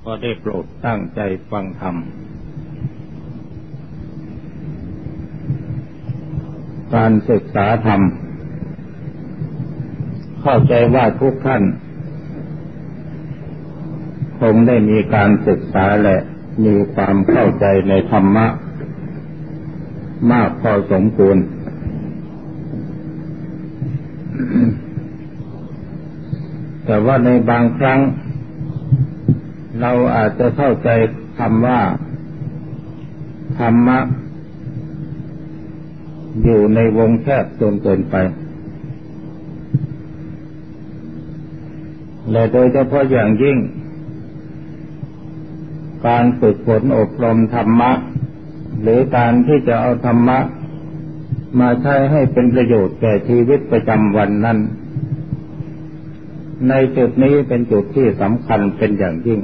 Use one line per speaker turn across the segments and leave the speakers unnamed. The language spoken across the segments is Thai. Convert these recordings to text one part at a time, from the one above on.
ก็ได้โปรดตั้งใจฟังธรรมการศึกษาธรรมเข้าใจว่าทุกท่านคงได้มีการศึกษาและมีความเข้าใจในธรรมะมากพอสมควร แต่ว่าในบางครั้งเราอาจจะเข้าใจคำว่าธรรมะอยู่ในวงแคบจนเกินไปและโดยเฉพาะอย่างยิ่งการฝึกฝนอบรมธรรมะหรือการที่จะเอาธรรมะมาใช้ให้เป็นประโยชน์แก่ชีวิตประจำวันนั้นในจุดนี้เป็นจุดที่สำคัญเป็นอย่างยิ่ง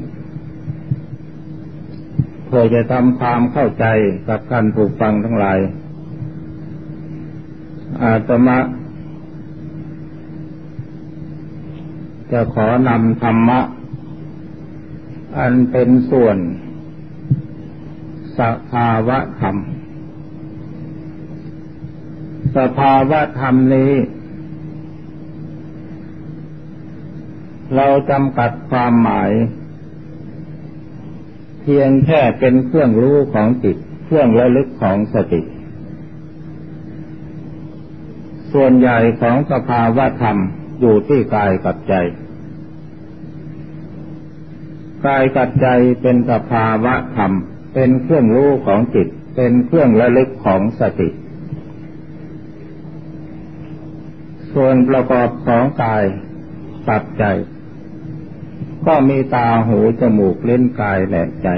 เพื่อจะทำความเข้าใจกับท่านผู้ฟังทั้งหลายอาตมาจะขอนำธรรมะอันเป็นส่วนสภาวะธรรมสภาวะธรรมนี้เราจำกัดความหมายเพียงแค่เป็นเครื่องรู้ของจิตเครื่องระลึกของสติส่วนใหญ่ของสภาวะธรรมอยู่ที่กายกับใจกายกับใจเป็นสภาวะธรรมเป็นเครื่องรู้ของจิตเป็นเครื่องระลึกของสติส่วนประกอบของกายกับใจก็มีตาหูจมูกลิ้นกายและใจ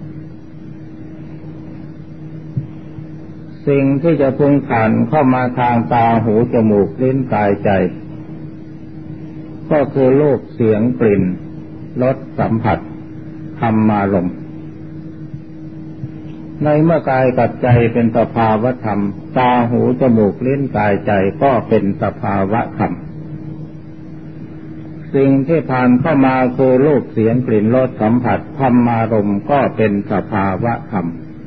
สิ่งที่จะพุ่งผ่านเข้ามาทางตาหูจมูกลิ้นกายใจก็คือรูปเสียงกลิ่นรสสัมผัสธรรมารมณ์ในเมื่อกายกับใจเป็นสภาวะธรรมตาหูจมูกลิ้นกายใจก็เป็นสภาวะธรรมสิ่งที่ผ่านเข้ามาคือรูปเสียงกลิ่นรสสัมผัสธรรมารมณ์ก็เป็นสภาวะธรรม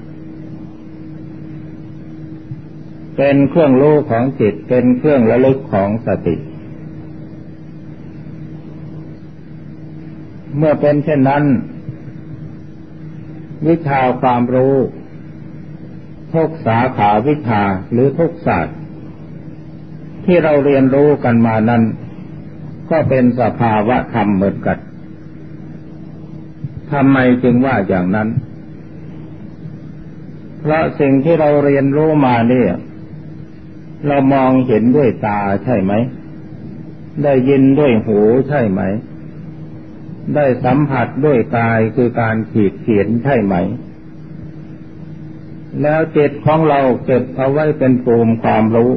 เป็นเครื่องรู้ของจิตเป็นเครื่องระลึกของสติเมื่อเป็นเช่นนั้นวิชาความรู้ทุกสาขาวิชาหรือทุกศาสตร์ที่เราเรียนรู้กันมานั้นก็เป็นสภาวะธรรมเหมือนกันทำไมจึงว่าอย่างนั้นเพราะสิ่งที่เราเรียนรู้มาเนี่ยเรามองเห็นด้วยตาใช่ไหมได้ยินด้วยหูใช่ไหมได้สัมผัสด้วยกายคือการขีดเขียนใช่ไหมแล้วจิตของเราเก็บเอาไว้เป็นภูมิความรู้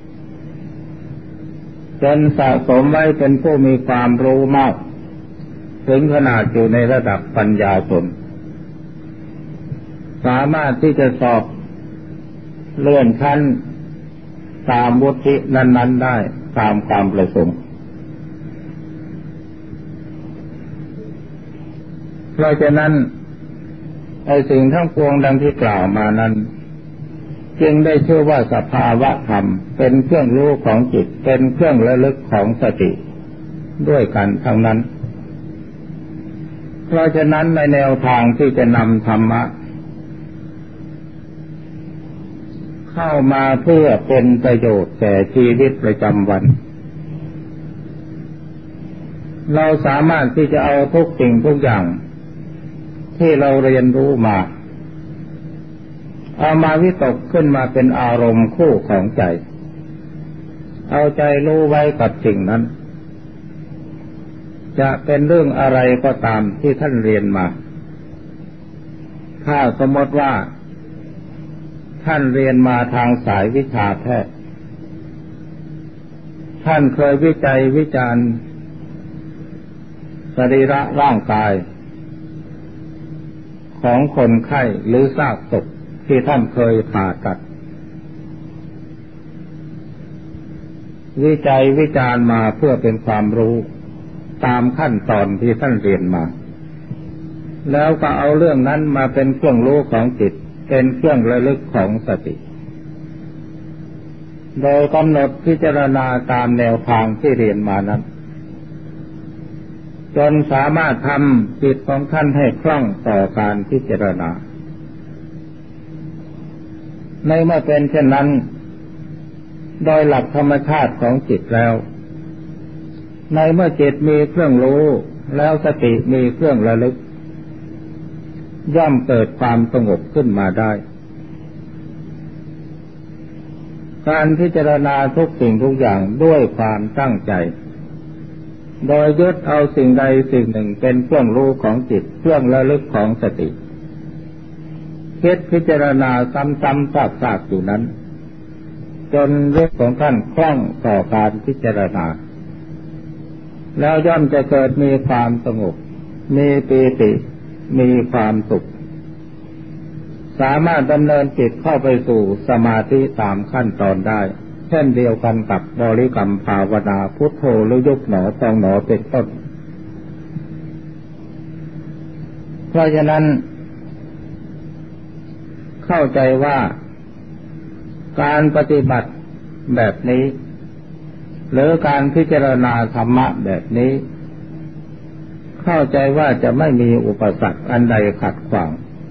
จนสะสมไว้เป็นผู้มีความรู้มากถึงขนาดอยู่ในระดับปัญญาชนสามารถที่จะสอบเลื่อนชั้นตามวุฒินั้นๆได้ตามความประสงค์เพราะฉะนั้นไอ้สิ่งทั้งปวงดังที่กล่าวมานั้นจึงได้ชื่อว่าสภาวะธรรมเป็นเครื่องรู้ของจิตเป็นเครื่องระลึกของสติด้วยกันทั้งนั้นเพราะฉะนั้นในแนวทางที่จะนำธรรมะเข้ามาเพื่อเป็นประโยชน์แก่ชีวิตประจำวันเราสามารถที่จะเอาทุกสิ่งทุกอย่างที่เราเรียนรู้มาเอามาวิตกขึ้นมาเป็นอารมณ์คู่ของใจเอาใจรู้ไว้กับสิ่งนั้นจะเป็นเรื่องอะไรก็ตามที่ท่านเรียนมาถ้าสมมติว่าท่านเรียนมาทางสายวิชาแพทย์ท่านเคยวิจัยวิจารณ์สรีระร่างกายของคนไข้หรือซากศพที่ท่านเคยผ่าตัดวิจัยวิจารณ์มาเพื่อเป็นความรู้ตามขั้นตอนที่ท่านเรียนมาแล้วก็เอาเรื่องนั้นมาเป็นเครื่องรู้ของจิตเป็นเครื่องระลึกของสติโดยกำหนดพิจารณาตามแนวทางที่เรียนมานั้นจนสามารถทำจิตของท่านให้คล่องต่อการพิจารณาในเมื่อเป็นเช่นนั้นโดยหลักธรรมชาติของจิตแล้วในเมื่อจิตมีเครื่องรู้แล้วสติมีเครื่องระลึกย่อมเกิดความสงบขึ้นมาได้การพิจารณาทุกสิ่งทุกอย่างด้วยความตั้งใจโดยยึดเอาสิ่งใดสิ่งหนึ่งเป็นเครื่องรู้ของจิตเครื่องระลึกของสติคิดพิจารณาซ้ำๆซากๆอยู่นั้นจนเรื่องของท่านคล่องต่อการพิจารณาแล้วย่อมจะเกิดมีความสงบมีปีติมีความสุขสามารถดำเนินจิตเข้าไปสู่สมาธิตามขั้นตอนได้เช่นเดียวกันกับบริกรรมภาวนาพุทโธหรือยุบหนอพองหนอเป็นต้นเพราะฉะนั้นเข้าใจว่าการปฏิบัติแบบนี้หรือการพิจารณาธรรมะแบบนี้เข้าใจว่าจะไม่มีอุปสรรคอันใดขัดขวาง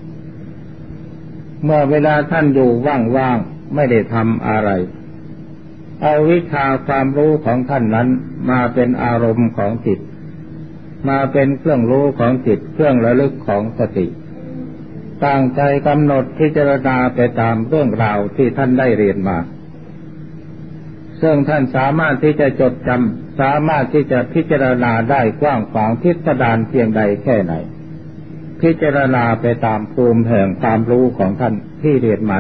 เมื่อเวลาท่านอยู่ว่างๆไม่ได้ทำอะไรเอาวิชาความรู้ของท่านนั้นมาเป็นอารมณ์ของจิตมาเป็นเครื่องรู้ของจิตเครื่องระลึกของสติตั้งใจกำหนดพิจารณาไปตามเรื่องราวที่ท่านได้เรียนมาซึ่งท่านสามารถที่จะจดจำสามารถที่จะพิจารณาได้กว้างขวางพิสดารเพียงใดแค่ไหนพิจารณาไปตามภูมิแห่งความรู้ของท่านที่เรียนมา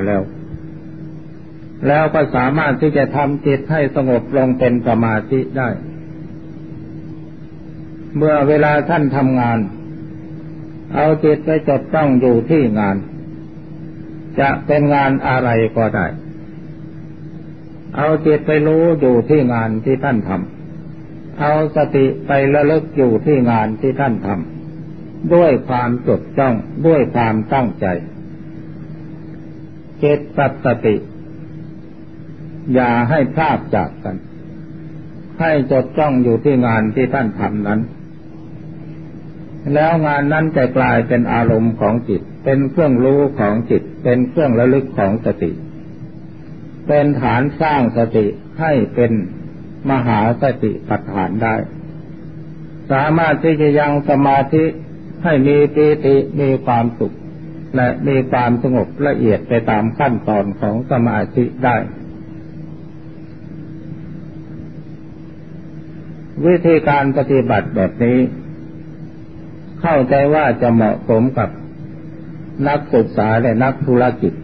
แล้วก็สามารถที่จะทำจิตให้สงบลงเป็นสมาธิได้เมื่อเวลาท่านทำงานเอาจิตไปจดจ้องอยู่ที่งานจะเป็นงานอะไรก็ได้เอาจิตไปรู้อยู่ที่งานที่ท่านทำเอาสติไประลึกอยู่ที่งานที่ท่านทำด้วยความจดจ้องด้วยความตั้งใจจิตกับสติอย่าให้พลาดจากกันให้จดจ้องอยู่ที่งานที่ท่านทำนั้นแล้วงานนั้นจะกลายเป็นอารมณ์ของจิตเป็นเครื่องรู้ของจิตเป็นเครื่องระลึกของสติเป็นฐานสร้างสติให้เป็นมหาสติปัฏฐานได้สามารถที่จะยังสมาธิให้มีปีติมีความสุขและมีความสงบละเอียดไปตามขั้นตอนของสมาธิได้วิธีการปฏิบัติแบบนี้เข้าใจว่าจะเหมาะสมกับนักศึกษาและนักธุรกิจ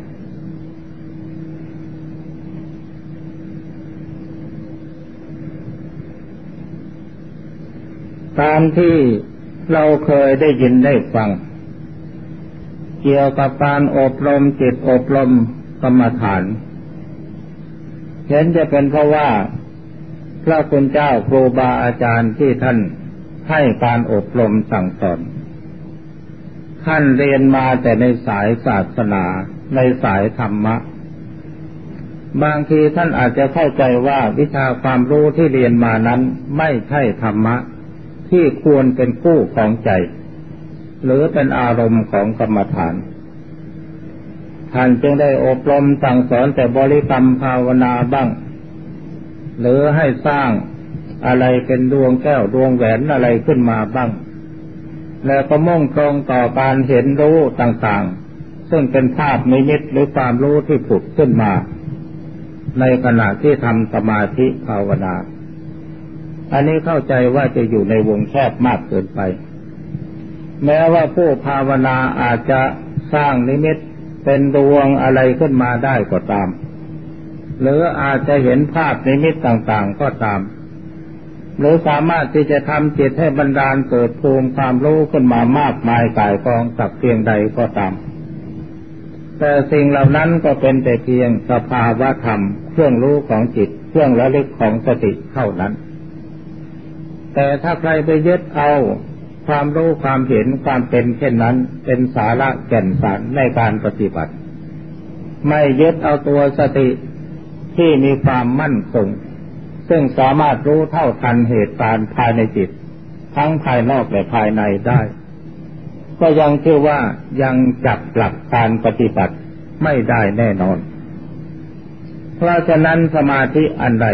ตามที่เราเคยได้ยินได้ฟังเกี่ยวกับการอบรมจิตอบรมกรรมฐานเห็นจะเป็นเพราะว่าพระคุณเจ้าครูบาอาจารย์ที่ท่านให้การอบรมสั่งสอนท่านเรียนมาแต่ในสายศาสนาในสายธรรมะบางทีท่านอาจจะเข้าใจว่าวิชาความรู้ที่เรียนมานั้นไม่ใช่ธรรมะที่ควรเป็นคู่ของใจหรือเป็นอารมณ์ของกรรมฐานท่านจึงได้อบรมสั่งสอนแต่บริกรรมภาวนาบ้างหรือให้สร้างอะไรเป็นดวงแก้วดวงแหวนอะไรขึ้นมาบ้างแล้วก็มุ่งตรงต่อการเห็นรู้ต่างๆซึ่งเป็นภาพนิมิตหรือความรู้ที่ผุดขึ้นมาในขณะที่ทำสมาธิภาวนาอันนี้เข้าใจว่าจะอยู่ในวงแคบมากเกินไปแม้ว่าผู้ภาวนาอาจจะสร้างนิมิตเป็นดวงอะไรขึ้นมาได้ก็ตามหรืออาจจะเห็นภาพนิมิตต่างๆก็ตามหรือสามารถที่จะทำจิตให้บันดาลเกิดภูมิความรู้ขึ้นมามากมายก่ายกองสักเพียงใดก็ตามแต่สิ่งเหล่านั้นก็เป็นแต่เพียงสภาวะธรรมเครื่องรู้ของจิตเครื่องระลึกของสติเท่านั้นแต่ถ้าใครไปยึดเอาความรู้ความเห็นความเป็นเช่นนั้นเป็นสาระแก่นสารในการปฏิบัติไม่ยึดเอาตัวสติที่มีความมั่นคงซึ่งสามารถรู้เท่าทันเหตุการณ์ภายในจิตทั้งภายนอกและภายในได้ก็ยังชื่อว่ายังจับหลักการปฏิบัติไม่ได้แน่นอนเพราะฉะนั้นสมาธิอันใด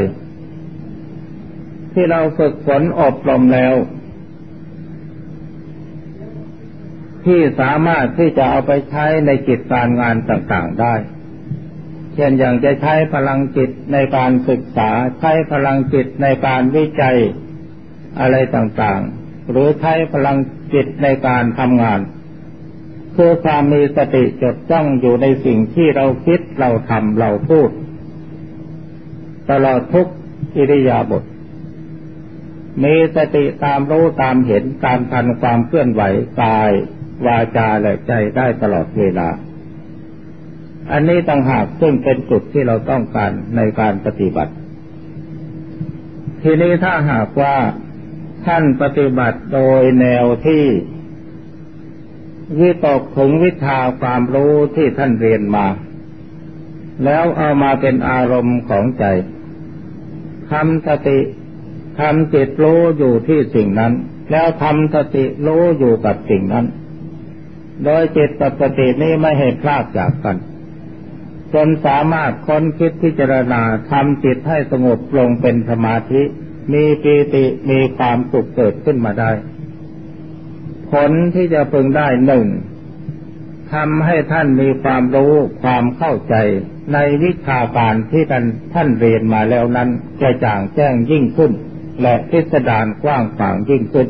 ที่เราฝึกฝนอบรมแล้วที่สามารถที่จะเอาไปใช้ในกิจการงานต่างๆได้เช่นอย่างจะใช้พลังจิตในการศึกษาใช้พลังจิตในการวิจัยอะไรต่างๆหรือใช้พลังจิตในการทำงานคือความมีสติจดจ้องอยู่ในสิ่งที่เราคิดเราทำเราพูดตลอดทุกอิริยาบถมีสติตามรู้ตามเห็นตามทันความเคลื่อนไหวกายวาจาและใจได้ตลอดเวลาอันนี้ต่างหากซึ่งเป็นจุดที่เราต้องการในการปฏิบัติทีนี้ถ้าหากว่าท่านปฏิบัติโดยแนวที่วิตกถึงวิชาความรู้ที่ท่านเรียนมาแล้วเอามาเป็นอารมณ์ของใจทำสติทำจิตรู้อยู่ที่สิ่งนั้นแล้วทำสติรู้อยู่กับสิ่งนั้นโดยจิตกับสตินี้ไม่ให้พลากจากกันจนสามารถค้นคิดพิจารณาทำจิตให้สงบลงเป็นสมาธิมีปีติมีความสุขเกิดขึ้นมาได้ผลที่จะพึงได้หนึ่งทำให้ท่านมีความรู้ความเข้าใจในวิชาการที่ท่านเรียนมาแล้วนั้นกระจ่างแจ้งยิ่งขึ้นและพิสดารกว้างขวางยิ่งขึ้น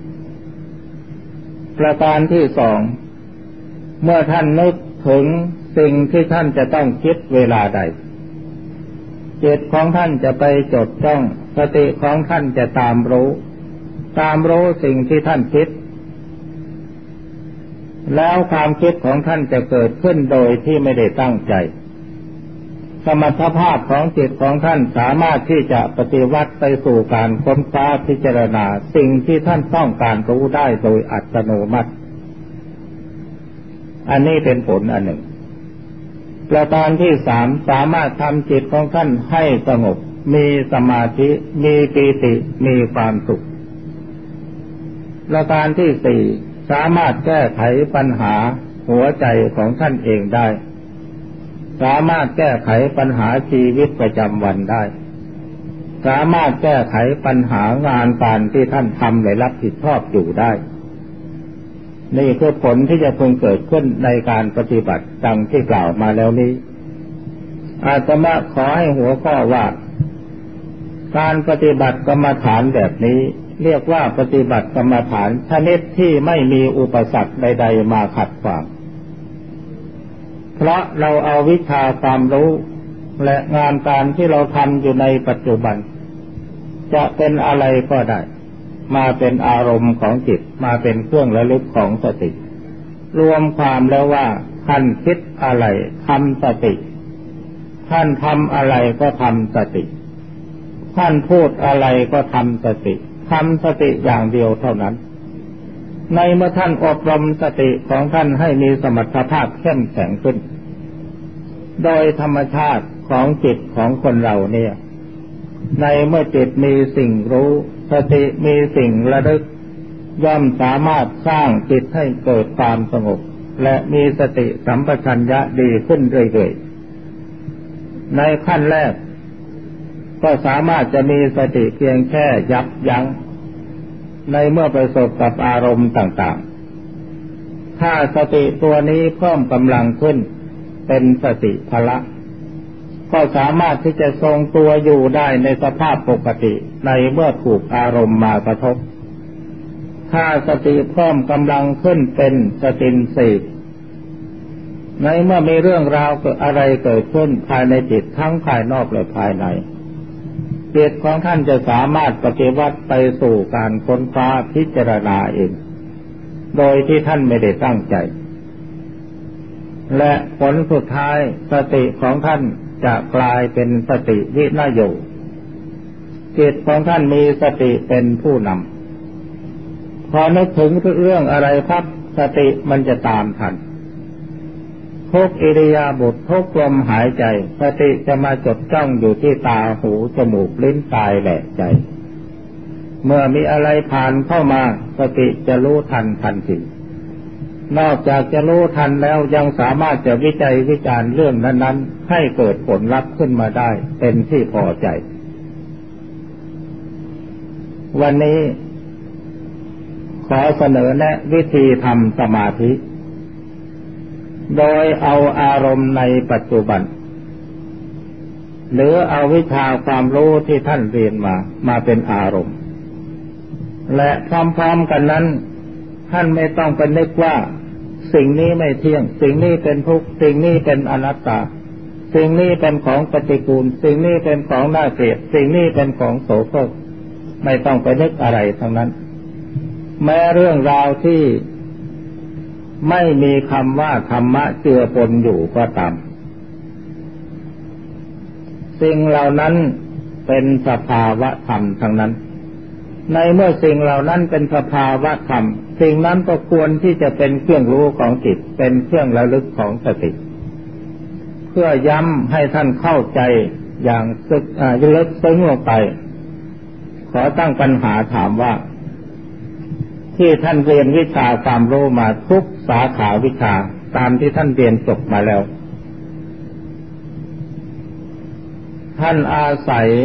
ประการที่สองเมื่อท่านนึกถึงสิ่งที่ท่านจะต้องคิดเวลาใดจิตของท่านจะไปจดจ้องสติของท่านจะตามรู้สิ่งที่ท่านคิดแล้วความคิดของท่านจะเกิดขึ้นโดยที่ไม่ได้ตั้งใจสมรรถภาพของจิตของท่านสามารถที่จะปฏิวัติไปสู่การค้นคว้าพิจารณาสิ่งที่ท่านต้องการรู้ได้โดยอัตโนมัติอันนี้เป็นผลอันหนึ่งประการที่สามสามารถทำจิตของท่านให้สงบมีสมาธิมีปีติมีความสุขประการที่สี่สามารถแก้ไขปัญหาหัวใจของท่านเองได้สามารถแก้ไขปัญหาชีวิตประจำวันได้สามารถแก้ไขปัญหางานการที่ท่านทำและรับผิดชอบอยู่ได้นี่คือผลที่จะพึงเกิดขึ้นในการปฏิบัติดังที่กล่าวมาแล้วนี้อาตมาขอให้หัวข้อว่าการปฏิบัติกรรมฐานแบบนี้เรียกว่าปฏิบัติกรรมฐานชนิดที่ไม่มีอุปสรรคใดๆมาขัดขวางเพราะเราเอาวิชาความรู้และงานการที่เราทำอยู่ในปัจจุบันจะเป็นอะไรก็ได้มาเป็นอารมณ์ของจิตมาเป็นเครื่องระลึกของสติรวมความแล้วว่าท่านคิดอะไรทำสติท่านทำอะไรก็ทำสติท่านพูดอะไรก็ทำสติทำสติอย่างเดียวเท่านั้นในเมื่อท่านอบรมสติของท่านให้มีสมรรถภาพเข้มแข็งขึ้นโดยธรรมชาติของจิตของคนเราเนี่ยในเมื่อจิตมีสิ่งรู้สติมีสิ่งระลึกย่อมสามารถสร้างจิตให้เกิดความสงบและมีสติสัมปชัญญะดีขึ้นเรื่อยๆในขั้นแรกก็สามารถจะมีสติเพียงแค่ยับยั้งในเมื่อประสบกับอารมณ์ต่างๆถ้าสติตัวนี้เพิ่มกำลังขึ้นเป็นสติพละก็สามารถที่จะทรงตัวอยู่ได้ในสภาพปกติในเมื่อถูกอารมณ์มากระทบถ้าสติเพิ่มกำลังขึ้นเป็นสติญสีในเมื่อมีเรื่องราวอะไรเกิดขึ้นภายในจิตทั้งภายนอกและภายในจิตของท่านจะสามารถปฏิวัติไปสู่การค้นคว้าพิจารณาเองโดยที่ท่านไม่ได้ตั้งใจและผลสุดท้ายสติของท่านจะกลายเป็นสติวินโยจิตของท่านมีสติเป็นผู้นำผพอนึกถึงเรื่องอะไรพับสติมันจะตามทันทุกอิริยาบถทุกลมหายใจสติจะมาจดจ้องอยู่ที่ตาหูจมูกลิ้นกายและใจเมื่อมีอะไรผ่านเข้ามาสติจะรู้ทันทันทีนอกจากจะรู้ทันแล้วยังสามารถจะวิจัยวิจารณ์เรื่องนั้นๆให้เกิดผลลัพธ์ขึ้นมาได้เป็นที่พอใจวันนี้ขอเสนอแนะวิธีทำสมาธิโดยเอาอารมณ์ในปัจจุบันหรือเอาวิชาความรู้ที่ท่านเรียนมาเป็นอารมณ์และพร้อมๆกันนั้นท่านไม่ต้องไปนึกว่าสิ่งนี้ไม่เที่ยงสิ่งนี้เป็นทุกข์สิ่งนี้เป็นอนัตตาสิ่งนี้เป็นของปฏิกูลสิ่งนี้เป็นของน่าเกลียดสิ่งนี้เป็นของโสโครกไม่ต้องไปนึกอะไรทั้งนั้นแม้เรื่องราวที่ไม่มีคำว่าธรรมะเจือปนอยู่ก็ตามสิ่งเหล่านั้นเป็นสภาวะธรรมทั้งนั้นในเมื่อสิ่งเหล่านั้นเป็นสภาวะธรรมสิ่งนั้นก็ควรที่จะเป็นเครื่องรู้ของจิตเป็นเครื่องระลึกของสติเพื่อย้ำให้ท่านเข้าใจอย่างลึกซึ้งลงไปขอตั้งปัญหาถามว่าที่ท่านเรียนวิชาความรู้มาทุกสาขาวิชาตามที่ท่านเรียนจบมาแล้วท่านอาศัย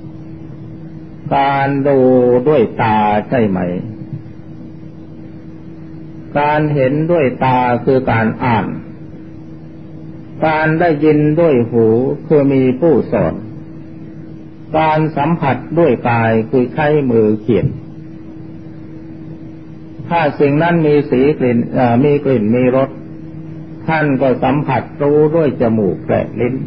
การดูด้วยตาใช่ไหมการเห็นด้วยตาคือการอ่านการได้ยินด้วยหูคือมีผู้สอนการสัมผัสด้วยกายคือใช้มือเขียนถ้าสิ่งนั้นมีสีกลิ่นมีกลิ่นมีรสท่านก็สัมผัสรู้ด้วยจมูกและลิ้น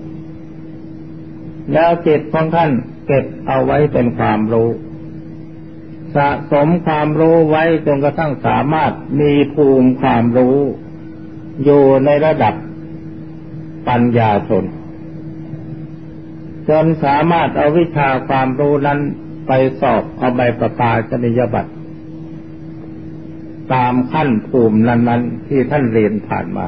แล้วจิตของท่านเก็บเอาไว้เป็นความรู้สะสมความรู้ไว้จนกระทั่งสามารถมีภูมิความรู้อยู่ในระดับปัญญาชนจนสามารถเอาวิชาความรู้นั้นไปสอบเอาใบประกาศนียบัตรตามขั้นภูมินั้นๆที่ท่านเรียนผ่านมา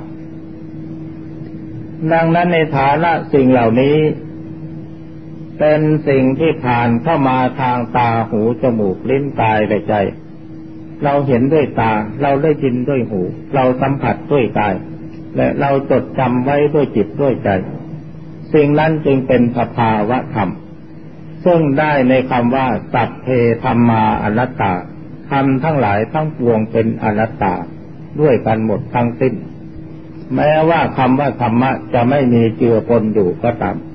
ดังนั้นในฐานะสิ่งเหล่านี้เป็นสิ่งที่ผ่านเข้ามาทางตาหูจมูกลิ้นกายและใจเราเห็นด้วยตาเราได้ยินด้วยหูเราสัมผัสด้วยกายและเราจดจำไว้ด้วยจิตด้วยใจสิ่งนั้นจึงเป็นสภาวะธรรมซึ่งได้ในคำว่าสัพเพธัมมาอนัตตาธรรมทั้งหลายทั้งปวงเป็นอนัตตาด้วยกันหมดทั้งสิ้นแม้ว่าคำว่าธรรมะจะไม่มีเจือปนอยู่ก็ตาม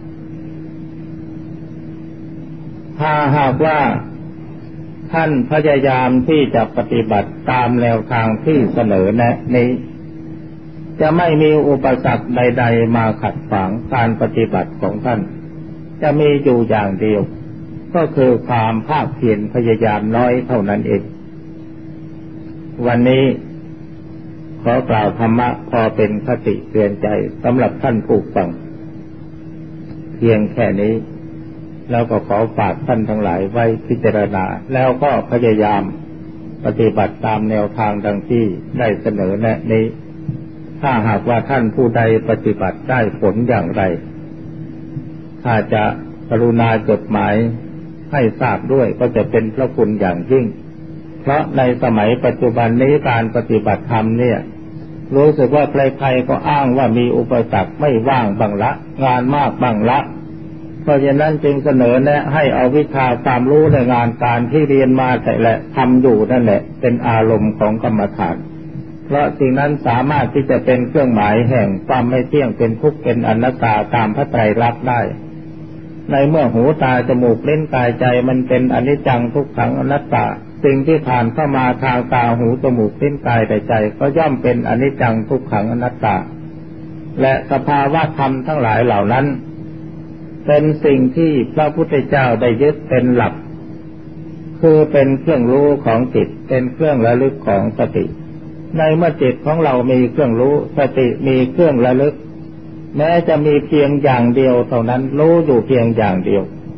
ถ้าหากว่าท่านพยายามที่จะปฏิบัติตามแนวทางที่เสนอแนะนี้จะไม่มีอุปสรรคใดๆมาขัดขวางการปฏิบัติของท่านจะมีอยู่อย่างเดียวก็คือความภาคเพียรพยายามน้อยเท่านั้นเองวันนี้ขอกล่าวธรรมะพอเป็นคติเตือนใจสำหรับท่านผู้ฟังเพียงแค่นี้แล้วก็ขอฝากท่านทั้งหลายไว้พิจารณาแล้วก็พยายามปฏิบัติตามแนวทางดังที่ได้เสนอแนะนี้ถ้าหากว่าท่านผู้ใดปฏิบัติได้ผลอย่างไรถ้าจะกรุณาจดหมายให้ทราบด้วยก็จะเป็นพระคุณอย่างยิ่งเพราะในสมัยปัจจุบันนี้การปฏิบัติธรรมเนี่ยรู้สึกว่าใครๆก็อ้างว่ามีอุปสรรคไม่ว่างบ้างละงานมากบ้างละเพราะฉะนั้นจึงเสนอแนะให้เอาวิชาความรู้ในงานการที่เรียนมาแต่ละทำอยู่นั่นแหละเป็นอารมณ์ของกรรมฐานเพราะสิ่งนั้นสามารถที่จะเป็นเครื่องหมายแห่งความไม่เที่ยงเป็นทุกข์เป็นอนัตตาตามพระไตรลักษณ์ได้ในเมื่อหูตาจมูกลิ้นกายใจมันเป็นอนิจจังทุกขังอนัตตาสิ่งที่ผ่านเข้ามาทางตาหูจมูกลิ้นกายใจก็ย่อมเป็นอนิจจังทุกขังอนัตตาและสภาวะธรรมทั้งหลายเหล่านั้นเป็นสิ่งที่พระพุทธเจ้าได้ยึดเป็นหลักคือเป็นเครื่องรู้ของจิตเป็นเครื่องระลึกของสติในเมื่อจิตของเรามีเครื่องรู้สติมีเครื่องระลึกแม้จะมีเพียงอย่างเดียวเท่านั้นรู้อยู่เพียงอย่างเดียว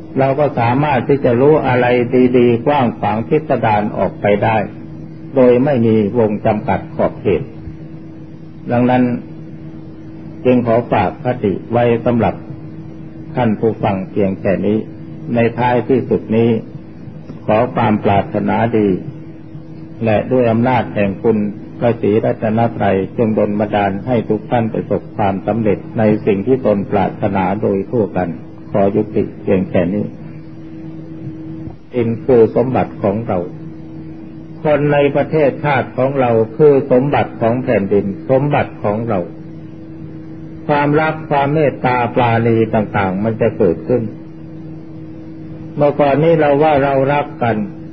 เราก็สามารถที่จะรู้อะไรดีๆกว้างขวางพิสดารออกไปได้โดยไม่มีวงจำกัดขอบเขตดังนั้นจึงขอฝากคติไว้สำหรับท่านผู้ฟังเพียงแค่นี้ในท้ายที่สุดนี้ขอความปรารถนาดีและด้วยอำนาจแห่งคุณพระศรีรัตนตรัยจงดลบันดาลให้ทุกท่านประสบความสำเร็จในสิ่งที่ตนปรารถนาโดยทั่วกันขอยุติเพียงแค่นี้อินคือสมบัติของเราคนในประเทศชาติของเราคือสมบัติของแผ่นดินสมบัติของเราความรักความเมตตาปราณีต่างๆมันจะเกิดขึ้นเมื่อก่อนนี้เราว่าเรารักกัน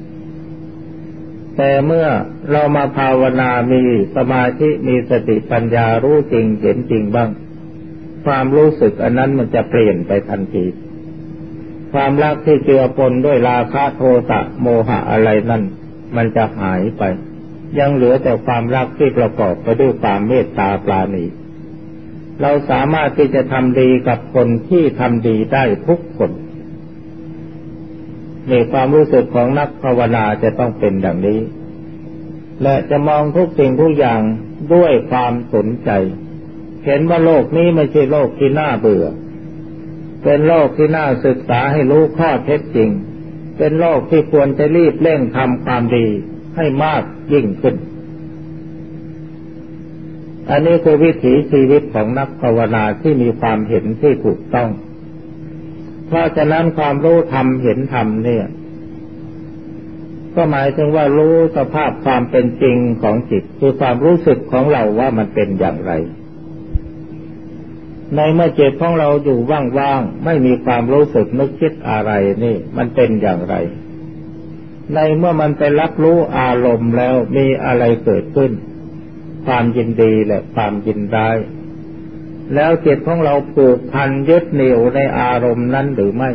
แต่เมื่อเรามาภาวนามีสมาธิมีสติปัญญารู้จริงเห็นจริงบ้างความรู้สึกอันนั้นมันจะเปลี่ยนไปทันทีความรักที่เจือปนด้วยราคะโทสะโมหะอะไรนั่นมันจะหายไปยังเหลือแต่ความรักที่ประกอบไปด้วยความเมตตาปราณีเราสามารถที่จะทำดีกับคนที่ทำดีได้ทุกคนในความรู้สึกของนักภาวนาจะต้องเป็นดังนี้และจะมองทุกสิ่งทุกอย่างด้วยความสนใจเห็นว่าโลกนี้ไม่ใช่โลกที่น่าเบื่อเป็นโลกที่น่าศึกษาให้รู้ข้อเท็จจริงเป็นโลกที่ควรจะรีบเร่งทำความดีให้มากยิ่งขึ้นอันนี้คือวิถีชีวิตของนักภาวนาที่มีความเห็นที่ถูกต้องเพราะฉะนั้นความรู้ธรรมเห็นธรรมเนี่ยก็หมายถึงว่ารู้สภาพความเป็นจริงของจิตคือความรู้สึกของเราว่ามันเป็นอย่างไรในเมื่อจิตของเราอยู่ว่างๆไม่มีความรู้สึกนึกคิดอะไรนี่มันเป็นอย่างไรในเมื่อมันไปรับรู้อารมณ์แล้วมีอะไรเกิดขึ้นความยินดีและความยินร้ายแล้วจิตของเราผูกพันยึดเหนี่ยวในอารมณ์นั้นหรือไม่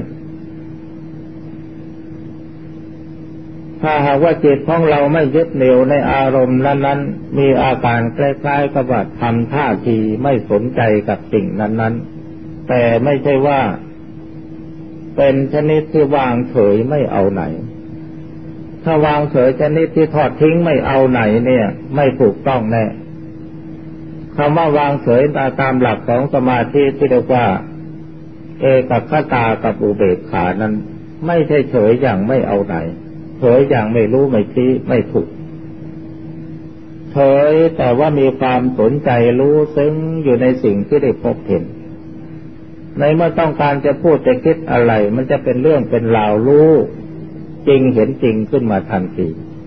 ถ้าหากว่าจิตของเราไม่ยึดเหนี่ยวในอารมณ์นั้นๆมีอาการคล้ายๆกับว่าทำท่าทีไม่สนใจกับสิ่งนั้นๆแต่ไม่ใช่ว่าเป็นชนิดที่วางเฉยไม่เอาไหนถ้าวางเฉยชนิดที่ทอดทิ้งไม่เอาไหนเนี่ยไม่ถูกต้องแน่คำว่าวางเฉยตามหลักของสมาธิที่เรียกว่าเอกคตากับอุเบกขานั้นไม่ใช่เฉยอย่างไม่เอาไหนเฉยอย่างไม่รู้ไม่ชี้ไม่ถูกเฉยแต่ว่ามีความสนใจรู้ซึ้งอยู่ในสิ่งที่ได้พบเห็นในเมื่อต้องการจะพูดจะคิดอะไรมันจะเป็นเรื่องเป็นราวรู้จริงเห็นจริงขึ้นมาทันที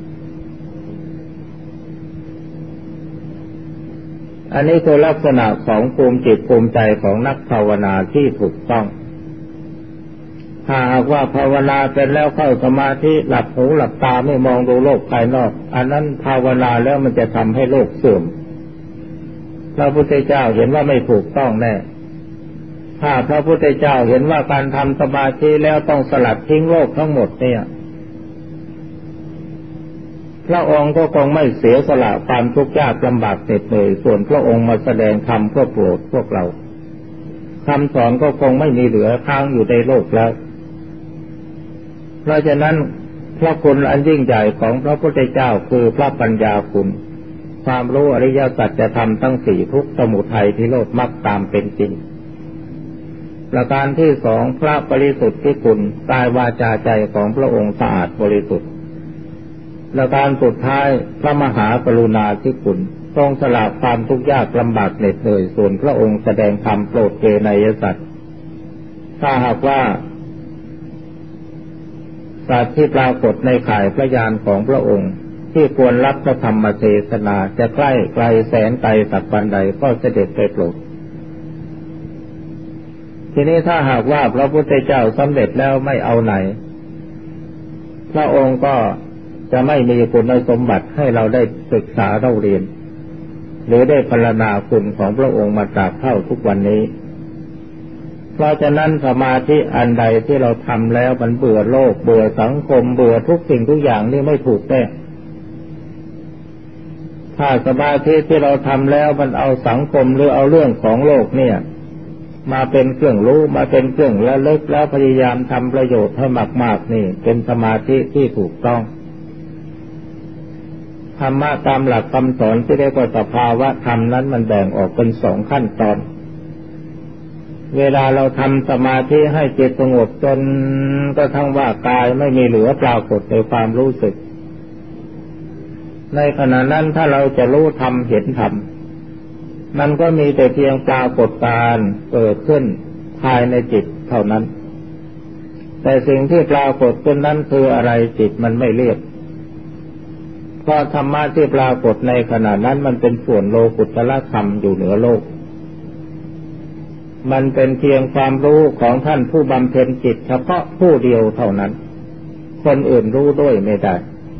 อันนี้คือลักษณะของภูมิจิตภูมิใจของนักภาวนาที่ถูกต้องถ้าหากว่าภาวนาเป็นแล้วเข้าสมาธิหลับหูหลับตาไม่มองดูโลกภายนอกอันนั้นภาวนาแล้วมันจะทำให้โลกเสื่อมพระพุทธเจ้าเห็นว่าไม่ถูกต้องแน่ถ้าพระพุทธเจ้าเห็นว่าการทำสมาธิแล้วต้องสลัดทิ้งโลกทั้งหมดเนี่ยพระองค์ก็คงไม่เสียสละความทุกข์ยากลำบากเหน็ดเหนื่อยส่วนพระองค์มาแสดงธรรมเพื่อโปรดพวกเราคำสอนก็คงไม่มีเหลือค้างอยู่ในโลกแล้วเพราะฉะนั้นพระคุณอันยิ่งใหญ่ของพระพุทธเจ้าคือพระปัญญาคุณความรู้อริยสัจธรรมทั้งสี่ทุกข์สมุทัยนิโรธมรรคตามเป็นจริงประการที่สองพระปริสุทธิคุณกายวาจาใจของพระองค์สะอาดบริสุทธิ์และการสุดท้ายพระมหากรุณาธิคุณทรงสละความทุกข์ยากลำบากเหน็ดเหนื่อยส่วนพระองค์แสดงธรรมโปรดเกณยสัตว์ถ้าหากว่าสัตว์ที่ปรากฏในข่ายพระญาณของพระองค์ที่ควรรับพระธรรมเทศนาจะใกล้ไกลแสนไกลสักวันใดก็เสด็จไปโปรดทีนี้ถ้าหากว่าพระพุทธเจ้าสำเร็จแล้วไม่เอาไหนพระองค์ก็จะไม่มีคุณสมบัติให้เราได้ศึกษาเราเรียนหรือได้พรรณนาคุณของพระองค์มาตราบเท่าทุกวันนี้เพราะฉะนั้นสมาธิอันใดที่เราทำแล้วมันเบื่อโลกเบื่อสังคมเบื่อทุกสิ่งทุกอย่างนี่ไม่ถูกแน่ถ้าสมาธิที่เราทำแล้วมันเอาสังคมหรือเอาเรื่องของโลกเนี่ยมาเป็นเครื่องรู้มาเป็นเครื่องระลึกแล้วพยายามทำประโยชน์ให้มากๆนี่เป็นสมาธิที่ถูกต้องธรรมะตามหลักคำสอนที่เรียกว่าสภาวะธรรมนั้นมันแบ่งออกเป็นสองขั้นตอนเวลาเราทำสมาธิให้จิตสงบจนก็ทั้งว่ากายไม่มีเหลือปรากฏในความรู้สึกในขณะนั้นถ้าเราจะรู้ธรรมเห็นธรรมมันก็มีแต่เพียงปรากฏการณ์เกิดขึ้นภายในจิตเท่านั้นแต่สิ่งที่ปรากฏขึ้นนั้นคืออะไรจิตมันไม่เรียกเพราะธรรมะที่ปรากฏในขณะนั้นมันเป็นส่วนโลกุตตรธรรมอยู่เหนือโลกมันเป็นเพียงความรู้ของท่านผู้บำเพ็ญจิตเฉพาะผู้เดียวเท่านั้นคนอื่นรู้ด้วยไม่ได้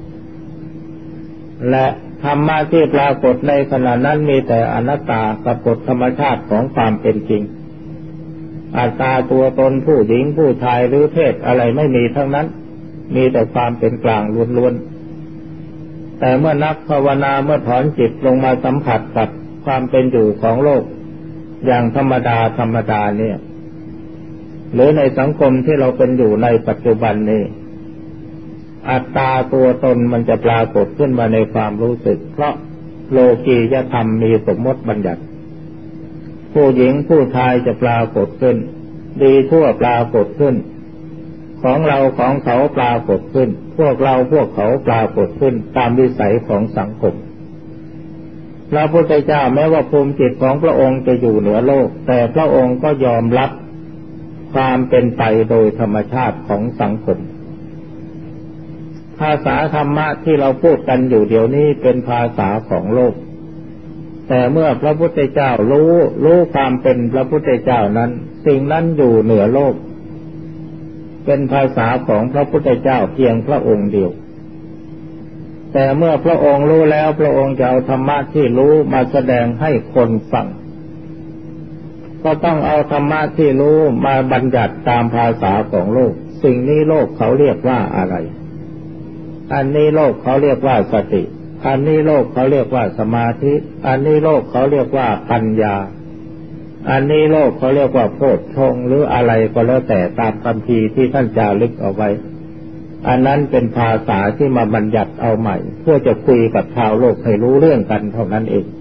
และธรรมะที่ปรากฏในขณะนั้นมีแต่อนัตตากับกฎธรรมชาติของความเป็นจริงอัตตาตัวตนผู้หญิงผู้ชายหรือเพศอะไรไม่มีทั้งนั้นมีแต่ความเป็นกลางล้วนๆแต่เมื่อนักภาวนาเมื่อถอนจิตลงมาสัมผัสกับความเป็นอยู่ของโลกอย่างธรรมดาเนี่ยหรือในสังคมที่เราเป็นอยู่ในปัจจุบันนี้อัตตาตัวตนมันจะปรากฏขึ้นมาในความรู้สึกเพราะโลกียธรรมมีสมมติบัญญัติผู้หญิงผู้ชายจะปรากฏขึ้นดีชั่วปรากฏขึ้นของเราของเขาปรากฏขึ้นพวกเราพวกเขาปรากฏขึ้นตามวิสัยของสังคมพระพุทธเจ้าแม้ว่าภูมิจิตของพระองค์จะอยู่เหนือโลกแต่พระองค์ก็ยอมรับความเป็นไปโดยธรรมชาติของสังคมภาษาธรรมะที่เราพูดกันอยู่เดี๋ยวนี้เป็นภาษาของโลกแต่เมื่อพระพุทธเจ้ารู้ความเป็นพระพุทธเจ้านั้นสิ่งนั้นอยู่เหนือโลกเป็นภาษาของพระพุทธเจ้าเพียงพระองค์เดียวแต่เมื่อพระองค์รู้แล้วพระองค์จะเอาธรรมะที่รู้มาแสดงให้คนฟังก็ต้องเอาธรรมะที่รู้มาบัญญัติตามภาษาของโลกสิ่งนี้โลกเขาเรียกว่าอะไรอันนี้โลกเขาเรียกว่าสติอันนี้โลกเขาเรียกว่าสมาธิอันนี้โลกเขาเรียกว่าปัญญาอันนี้โลกเขาเรียกว่าโพชฌงค์หรืออะไรก็แล้วแต่ตามคัมภีร์ที่ท่านจารึกเอาไว้อันนั้นเป็นภาษาที่มาบัญญัติเอาใหม่เพื่อจะคุยกับชาวโลกให้รู้เรื่องกันเท่านั้นเอง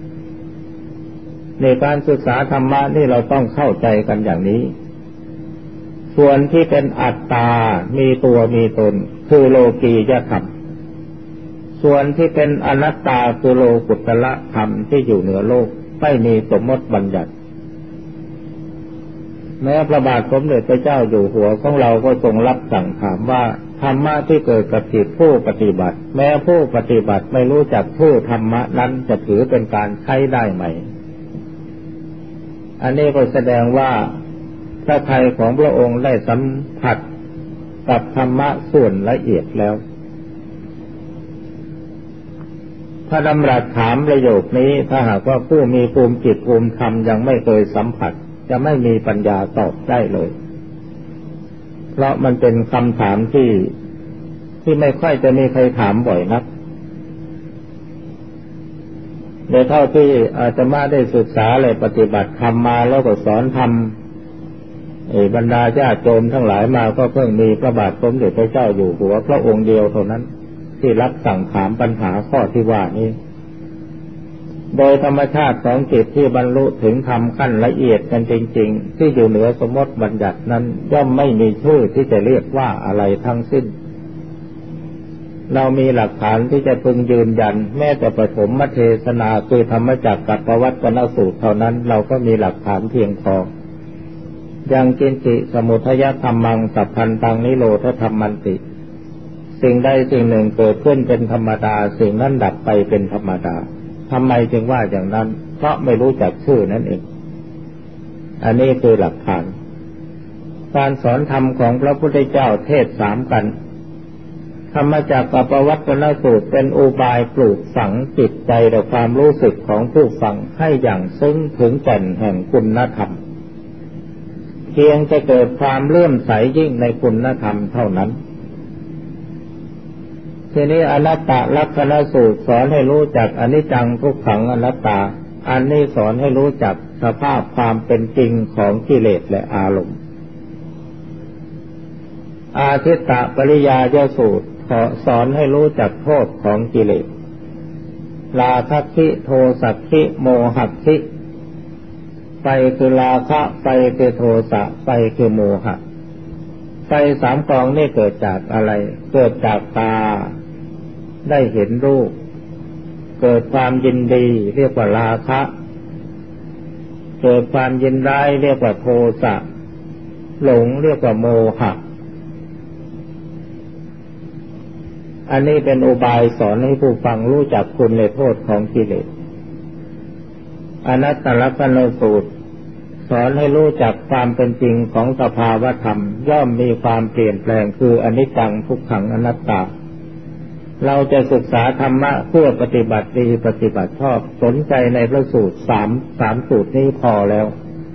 ในการศึกษาธรรมะนี่เราต้องเข้าใจกันอย่างนี้ส่วนที่เป็นอัตตามีตัวมีตนคือโลกียธรรมส่วนที่เป็นอนัตตาคือโลกุตตรธรรมที่อยู่เหนือโลกไม่มีสมมติบัญญัติแม้พระบาทสมเด็จพระเจ้าอยู่หัวของเราก็ทรงรับสั่งถามว่าธรรมะที่เกิดกับจิตผู้ปฏิบัติแม้ผู้ปฏิบัติไม่รู้จักผู้ธรรมะนั้นจะถือเป็นการใช้ได้ไหมอันนี้ก็แสดงว่าพระทัยของพระองค์ได้สัมผัสกับธรรมะส่วนละเอียดแล้วถ้าดำรัสถามประโยคนี้ถ้าหากว่าผู้มีภูมิจิตภูมิธรรมยังไม่เคยสัมผัสจะไม่มีปัญญาตอบได้เลยเพราะมันเป็นคำถามที่ไม่ค่อยจะมีใครถามบ่อยนักโดยเท่าที่อาตมาได้ศึกษาเลยปฏิบัติธรรมมาแล้วก็สอนธรรมบรรดาญาติโยมทั้งหลายมาก็เพิ่งมีพระบาทสมเด็จพระเจ้าอยู่หัวพระองค์เดียวเท่านั้นที่รับสั่งถามปัญหาข้อที่ว่านี้โดยธรรมชาติของจิตที่บรรลุถึงธรรมขั้นละเอียดกันจริงๆที่อยู่เหนือสมมติบัญญัตินั้นย่อมไม่มีชื่อที่จะเรียกว่าอะไรทั้งสิ้นเรามีหลักฐานที่จะพึงยืนยันแม้แต่ปฐมเทศนาคือธรรมจักรกับปวัตตนสูตรเท่านั้นเราก็มีหลักฐานเพียงพอยังกินจิสมุทัยธรรมังสัพพันตังนิโรธธรรมันติสิ่งใดสิ่งหนึ่งเกิดขึ้นเป็นธรรมดาสิ่งนั้นดับไปเป็นธรรมดาทำไมจึงว่าอย่างนั้นเพราะไม่รู้จักชื่อนั่นเองอันนี้คือหลักฐานการสอนธรรมของพระพุทธเจ้าเทศสามกันธรรมจักรกับปวัตตนสูตรเป็นอุบายปลูกฝังจิตใจและความรู้สึกของผู้ฟังให้อย่างซึ้งถึงแก่นแห่งคุณธรรมเพียงจะเกิดความเลื่อมใสยิ่งในคุณธรรมเท่านั้นทีนี้อนัตตลักษณสูตรสอนให้รู้จักอนิจจังทุกขังอนัตตาอันนี้สอนให้รู้จักสภาพความเป็นจริงของกิเลสและอารมณ์อาทิตตปริยายสูตรสอนให้รู้จักโทษของกิเลสราคะคิโทสัคคิโมหะคิไฟคือราคะไฟคือโทสะไฟคือโมหะไฟสามกองนี่เกิดจากอะไรเกิดจากตาได้เห็นรูปเกิดความยินดีเรียกว่าราคะเกิดความยินร้ายเรียกว่าโทสะหลงเรียกว่าโมหะอันนี้เป็นอุบายสอนให้ผู้ฟังรู้จักคุณและโทษของกิเลสอนัตตลักษณสูตรสอนให้รู้จักความเป็นจริงของสภาวธรรมย่อมมีความเปลี่ยนแปลงคืออนิจจังทุกขังอนัตตาเราจะศึกษาธรรมะเพื่อปฏิบัติดีปฏิบัติชอบสนใจในพระสูตรสามสูตรนี้พอแล้ว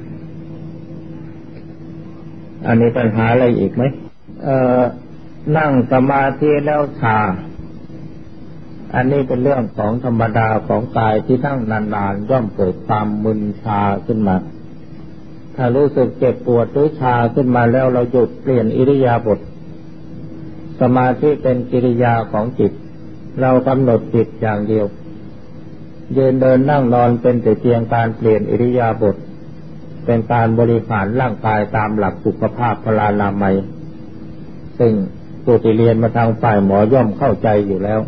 อันนี้ปัญหาอะไรอีกไหมนั่งสมาธิแล้วชาอันนี้เป็นเรื่องของธรรมดาของกายที่นั่งนานๆย่อมเกิดความมึนชาขึ้นมาถ้ารู้สึกเจ็บปวดหรือชาขึ้นมาแล้วเราหยุดเปลี่ยนอิริยาบถสมาธิเป็นกิริยาของจิตเรากำหนดจิตอย่างเดียวยืนเดินนั่งนอนเป็นแต่เพียงการเปลี่ยนอิริยาบถเป็นการบริหารร่างกายตามหลักสุขภาพพลานามัยซึ่งผู้ที่เรียนมาทางฝ่ายหมอย่อมเข้าใจอยู่แล้ว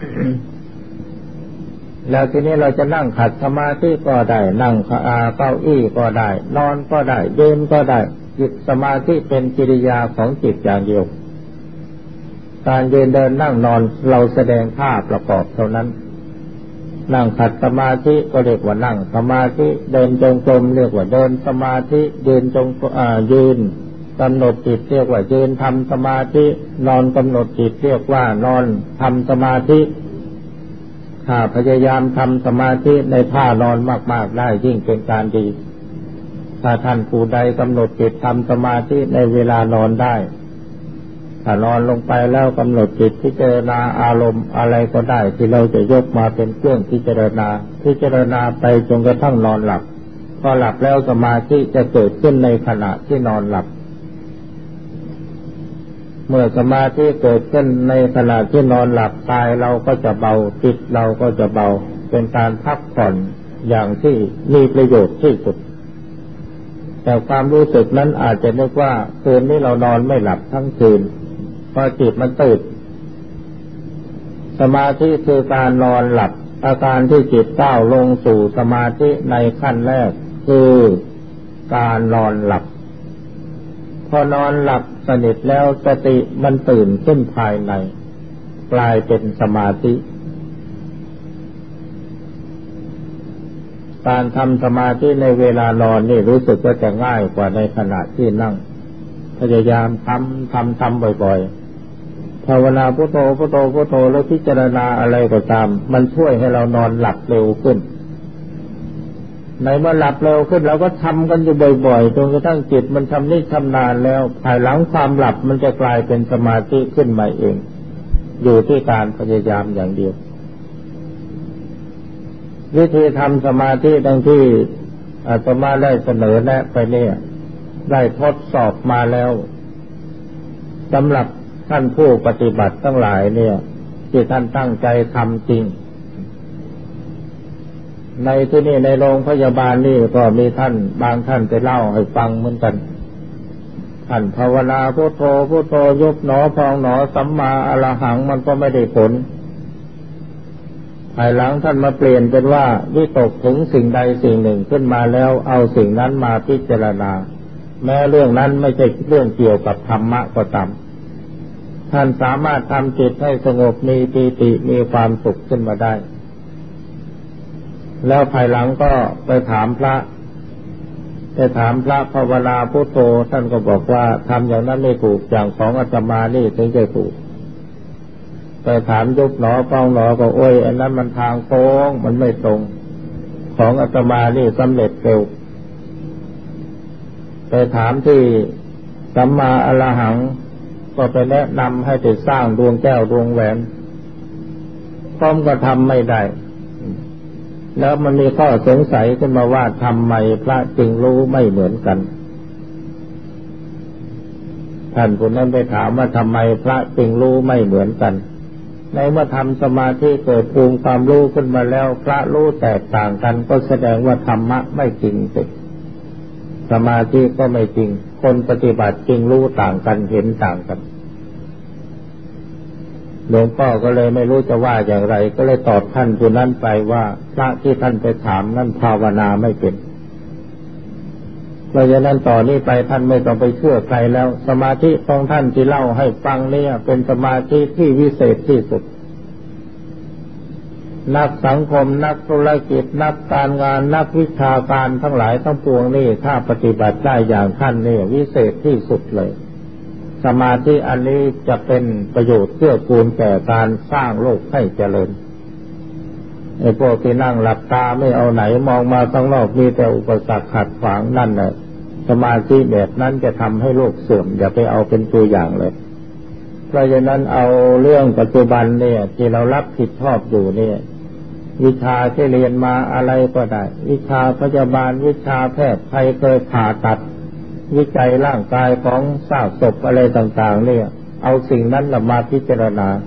แล้วทีนี้เราจะนั่งขัดสมาธิก็ได้นั่งเก้าอี้ก็ได้นอนก็ได้เดินก็ได้จิตสมาธิเป็นกิริยาของจิตอย่างเดียวการยืนเดินนั่งนอนเราแสดงท่าประกอบเท่านั้นนั่งขัดสมาธิก็เรียกว่านั่งสมาธิเดินจงกรมเรียกว่าเดินสมาธิยืนยืนกำหนดจิตเรียกว่ายืนทำสมาธินอนกำหนดจิตเรียกว่านอนทำสมาธิถ้าพยายามทำสมาธิในท่านอนมากๆได้ยิ่งเป็นการดีถ้าท่านผู้ใดกำหนดจิตทำสมาธิในเวลานอนได้ถ้านอนลงไปแล้วกำหนดจิตพิจารณาอารมณ์อะไรก็ได้ที่เราจะยกมาเป็นเครื่องพิจารณาไปจนกระทั่งนอนหลับพอหลับแล้วสมาธิจะเกิดขึ้นในขณะที่นอนหลับเมื่อสมาธิเกิดขึ้นในขณะที่นอนหลับกายเราก็จะเบาจิตเราก็จะเบาเป็นการพักผ่อนอย่างที่มีประโยชน์ที่สุดแต่ความรู้สึกนั้นอาจจะนึกว่าคืนนี้เรานอนไม่หลับทั้งคืนเพราะจิตมันตื่นสมาธิคือการนอนหลับอาการที่จิตก้าวลงสู่สมาธิในขั้นแรกคือการนอนหลับพอนอนหลับสนิทแล้วสติมันตื่นขึ้นภายในกลายเป็นสมาธิการทำสมาธิในเวลานอนนี่รู้สึกว่าจะง่ายกว่าในขณะที่นั่งพยายามทำบ่อยๆภาวนาพุทโธพุทโธพุทโธแล้วพิจารณาอะไรก็ตามมันช่วยให้เรานอนหลับเร็วขึ้นในเมื่อหลับเร็วขึ้นเราก็ทำกันอยู่บ่อยๆจนกระทั่งจิตมันชำนาญแล้วภายหลังความหลับมันจะกลายเป็นสมาธิขึ้นมาเองอยู่ที่การพยายามอย่างเดียววิธีทำสมาธิดังที่อาตมาได้เสนอแนะไปเนี่ยได้ทดสอบมาแล้วสำหรับท่านผู้ปฏิบัติทั้งหลายเนี่ยที่ท่านตั้งใจทำจริงในที่นี่ในโรงพยาบาลนี่ก็มีท่านบางท่านไปเล่าให้ฟังเหมือนกันท่านภาวนาพุทโธพุทโธยุบหนอพองหนอสัมมาอรหังมันก็ไม่ได้ผลภายหลังท่านมาเปลี่ยนเป็นว่าวิตกถึงสิ่งใดสิ่งหนึ่งขึ้นมาแล้วเอาสิ่งนั้นมาพิจารณาแม้เรื่องนั้นไม่ใช่เรื่องเกี่ยวกับธรรมะก็ตามท่านสามารถทำจิตให้สงบมีปีติมีความสุขขึ้นมาได้แล้วภายหลังก็ไปถามพระภาวนาพุทโธท่านก็บอกว่าทำอย่างนั้นไม่ถูกอย่างของอาตมานี่ถึงจะถูกไปถามยุบหนอพองหนอก็โอ้ยอันนั้นมันทางโค้งมันไม่ตรงของอาตมานี่สำเร็จเร็วไปถามที่สัมมาอรหังก็ไปแนะนำให้ไปสร้างดวงแก้วดวงแหวนพร้อมก็ทำไม่ได้แล้วมันมีข้อสงสัยขึ้นมาว่าทำไมพระจึงรู้ไม่เหมือนกันท่านผู้นั้นไปถามว่าทำไมพระจึงรู้ไม่เหมือนกันในเมื่อทำสมาธิเกิดภูมิความรู้ขึ้นมาแล้วพระรู้แตกต่างกันก็แสดงว่าธรรมะไม่จริงสิสมาธิก็ไม่จริงคนปฏิบัติจริงรู้ต่างกันเห็นต่างกันหลวงพ่อก็เลยไม่รู้จะว่าอย่างไรก็เลยตอบท่านผู้นั้นไปว่าพระที่ท่านไปถามนั้นภาวนาไม่เป็นเพราะฉะนั้นต่อนนี้ไปท่านไม่ต้องไปเชื่อใครแล้วสมาธิของท่านที่เล่าให้ฟังเนี่ยเป็นสมาธิที่วิเศษที่สุดนักสังคมนักธุรกิจนักการงานนักวิชาการทั้งหลายทั้งปวงนี่ถ้าปฏิบัติได้อย่างท่านนี่วิเศษที่สุดเลยสมาธิอันนี้จะเป็นประโยชน์เพื่อกูลแก่การสร้างโลกให้เจริญไอ้พวกที่นั่งหลับตาไม่เอาไหนมองมาข้างนอกมีแต่อุปสรรคขัดขวางนั่นแหละสมาธิแบบนั้นจะทำให้โลกเสื่อมอย่าไปเอาเป็นตัวอย่างเลยเพราะฉะนั้นเอาเรื่องปัจจุบันเนี่ยที่เรารับผิดชอบอยู่เนี่ยวิชาที่เรียนมาอะไรก็ได้วิชาพยาบาลวิชาแพทย์ใครเคยผ่าตัดวิจัยร่างกายของซากศพอะไรต่างๆเนี่ยเอาสิ่งนั้นมาพิจารณา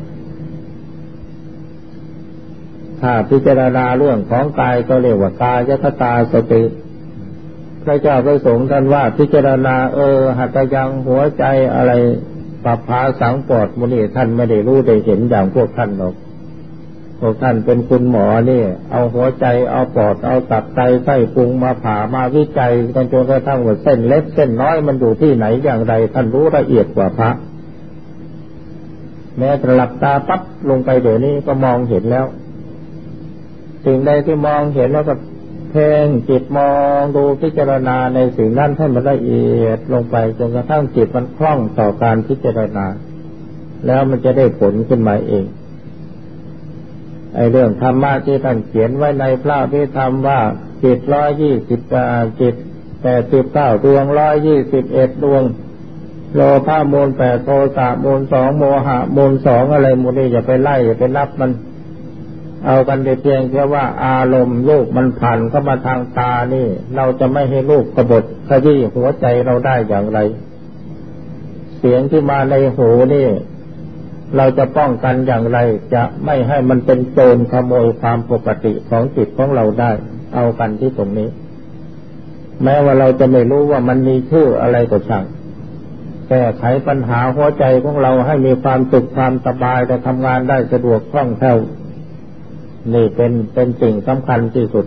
ถ้าพิจารณาเรื่องของกายก็เรียกว่ากายคตาสติพระเจ้าพระสงฆ์ท่านว่าพิจารณาหัตถยังหัวใจอะไรปัปภาสังปอดมุนีท่านไม่ได้รู้ได้เห็นอย่างพวกท่านหรอกพวกท่านเป็นคุณหมอนี่เอาหัวใจเอาปอดเอาตับไตไส้พุงมาผ่ามาวิจัยกันจนกระทั่งว่าเส้นเล็กเส้นน้อยมันอยู่ที่ไหนอย่างไรท่านรู้ละเอียดกว่าพระแม้แต่หลับตาปั๊บลงไปเดี๋ยวนี้ก็มองเห็นแล้วสิ่งใดที่มองเห็นแล้วก็เพ่งจิตมองดูพิจารณาในสิ่งนั้นให้มันละเอียดลงไปจนกระทั่งจิตมันคล่องต่อการพิจารณาแล้วมันจะได้ผลขึ้นมาเองไอ้เรื่องธรรมะที่ท่านเขียนไว้ในพระอภิธรรมว่าจิต120จิต89ดวง121ดวงโลภะมูล8โทสะมูล2โมหะมูล2อะไรมูลนี่อย่าไปไล่อย่าไปนับมันเอากันแต่เพียงแค่ว่าอารมณ์รูปมันผ่านเข้ามาทางตานี่เราจะไม่ให้รูปกบฏขยี้หัวใจเราได้อย่างไรเสียงที่มาในหูนี่เราจะป้องกันอย่างไรจะไม่ให้มันเป็นโจรขโมยความปกติของจิตของเราได้เอากันที่ตรงนี้แม้ว่าเราจะไม่รู้ว่ามันมีชื่ออะไรก็ช่างแก้ไขปัญหาหัวใจของเราให้มีความสุขความสบายและทำงานได้สะดวกคล่องแคล่วนี่เป็นสิ่งสำคัญที่สุด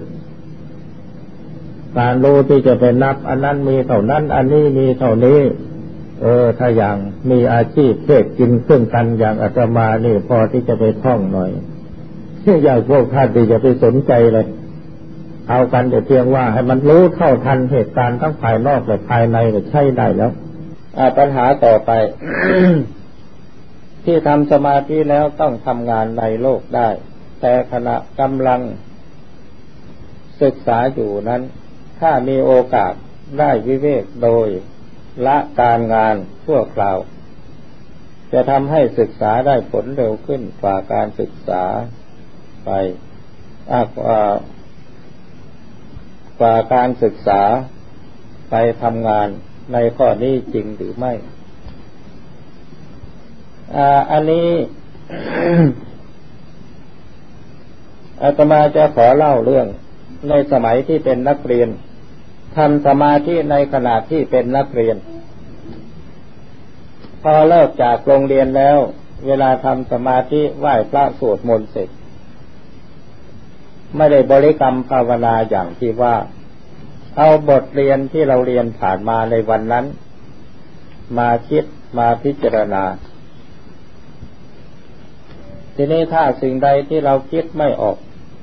การรู้ที่จะไปนับอันนั้นมีเท่านั้นอันนี้มีเท่านี้ถ้าอย่างมีอาชีพเทศกินเครื่องกันอย่างอาตมานี่พอที่จะไปท่องหน่อยอย่างพวกท่านที่จะไปสนใจเลยเอากันแต่เพียงว่าให้มันรู้เท่าทันเหตุการณ์ทั้งภายนอกและภายในก็ใช้ได้แล้วปัญหาต่อไป ที่ทำสมาธิแล้วต้องทำงานในโลกได้แต่ขณะกำลังศึกษาอยู่นั้นถ้ามีโอกาสได้วิเวกโดยละการงานชั่วคราวจะทำให้ศึกษาได้ผลเร็วขึ้นกว่าการศึกษาไปกว่าการศึกษาไปทำงานในข้อนี้จริงหรือไม่อันนี้ อาตมาจะขอเล่าเรื่องในสมัยที่เป็นนักเรียนทำสมาธิในขณะที่เป็นนักเรียนพอเลิกจากโรงเรียนแล้วเวลาทำสมาธิไหว้พระสวดมนต์เสร็จไม่ได้บริกรรมภาวนาอย่างที่ว่าเอาบทเรียนที่เราเรียนผ่านมาในวันนั้นมาคิดมาพิจารณาทีนี้ถ้าสิ่งใดที่เราคิดไม่ออก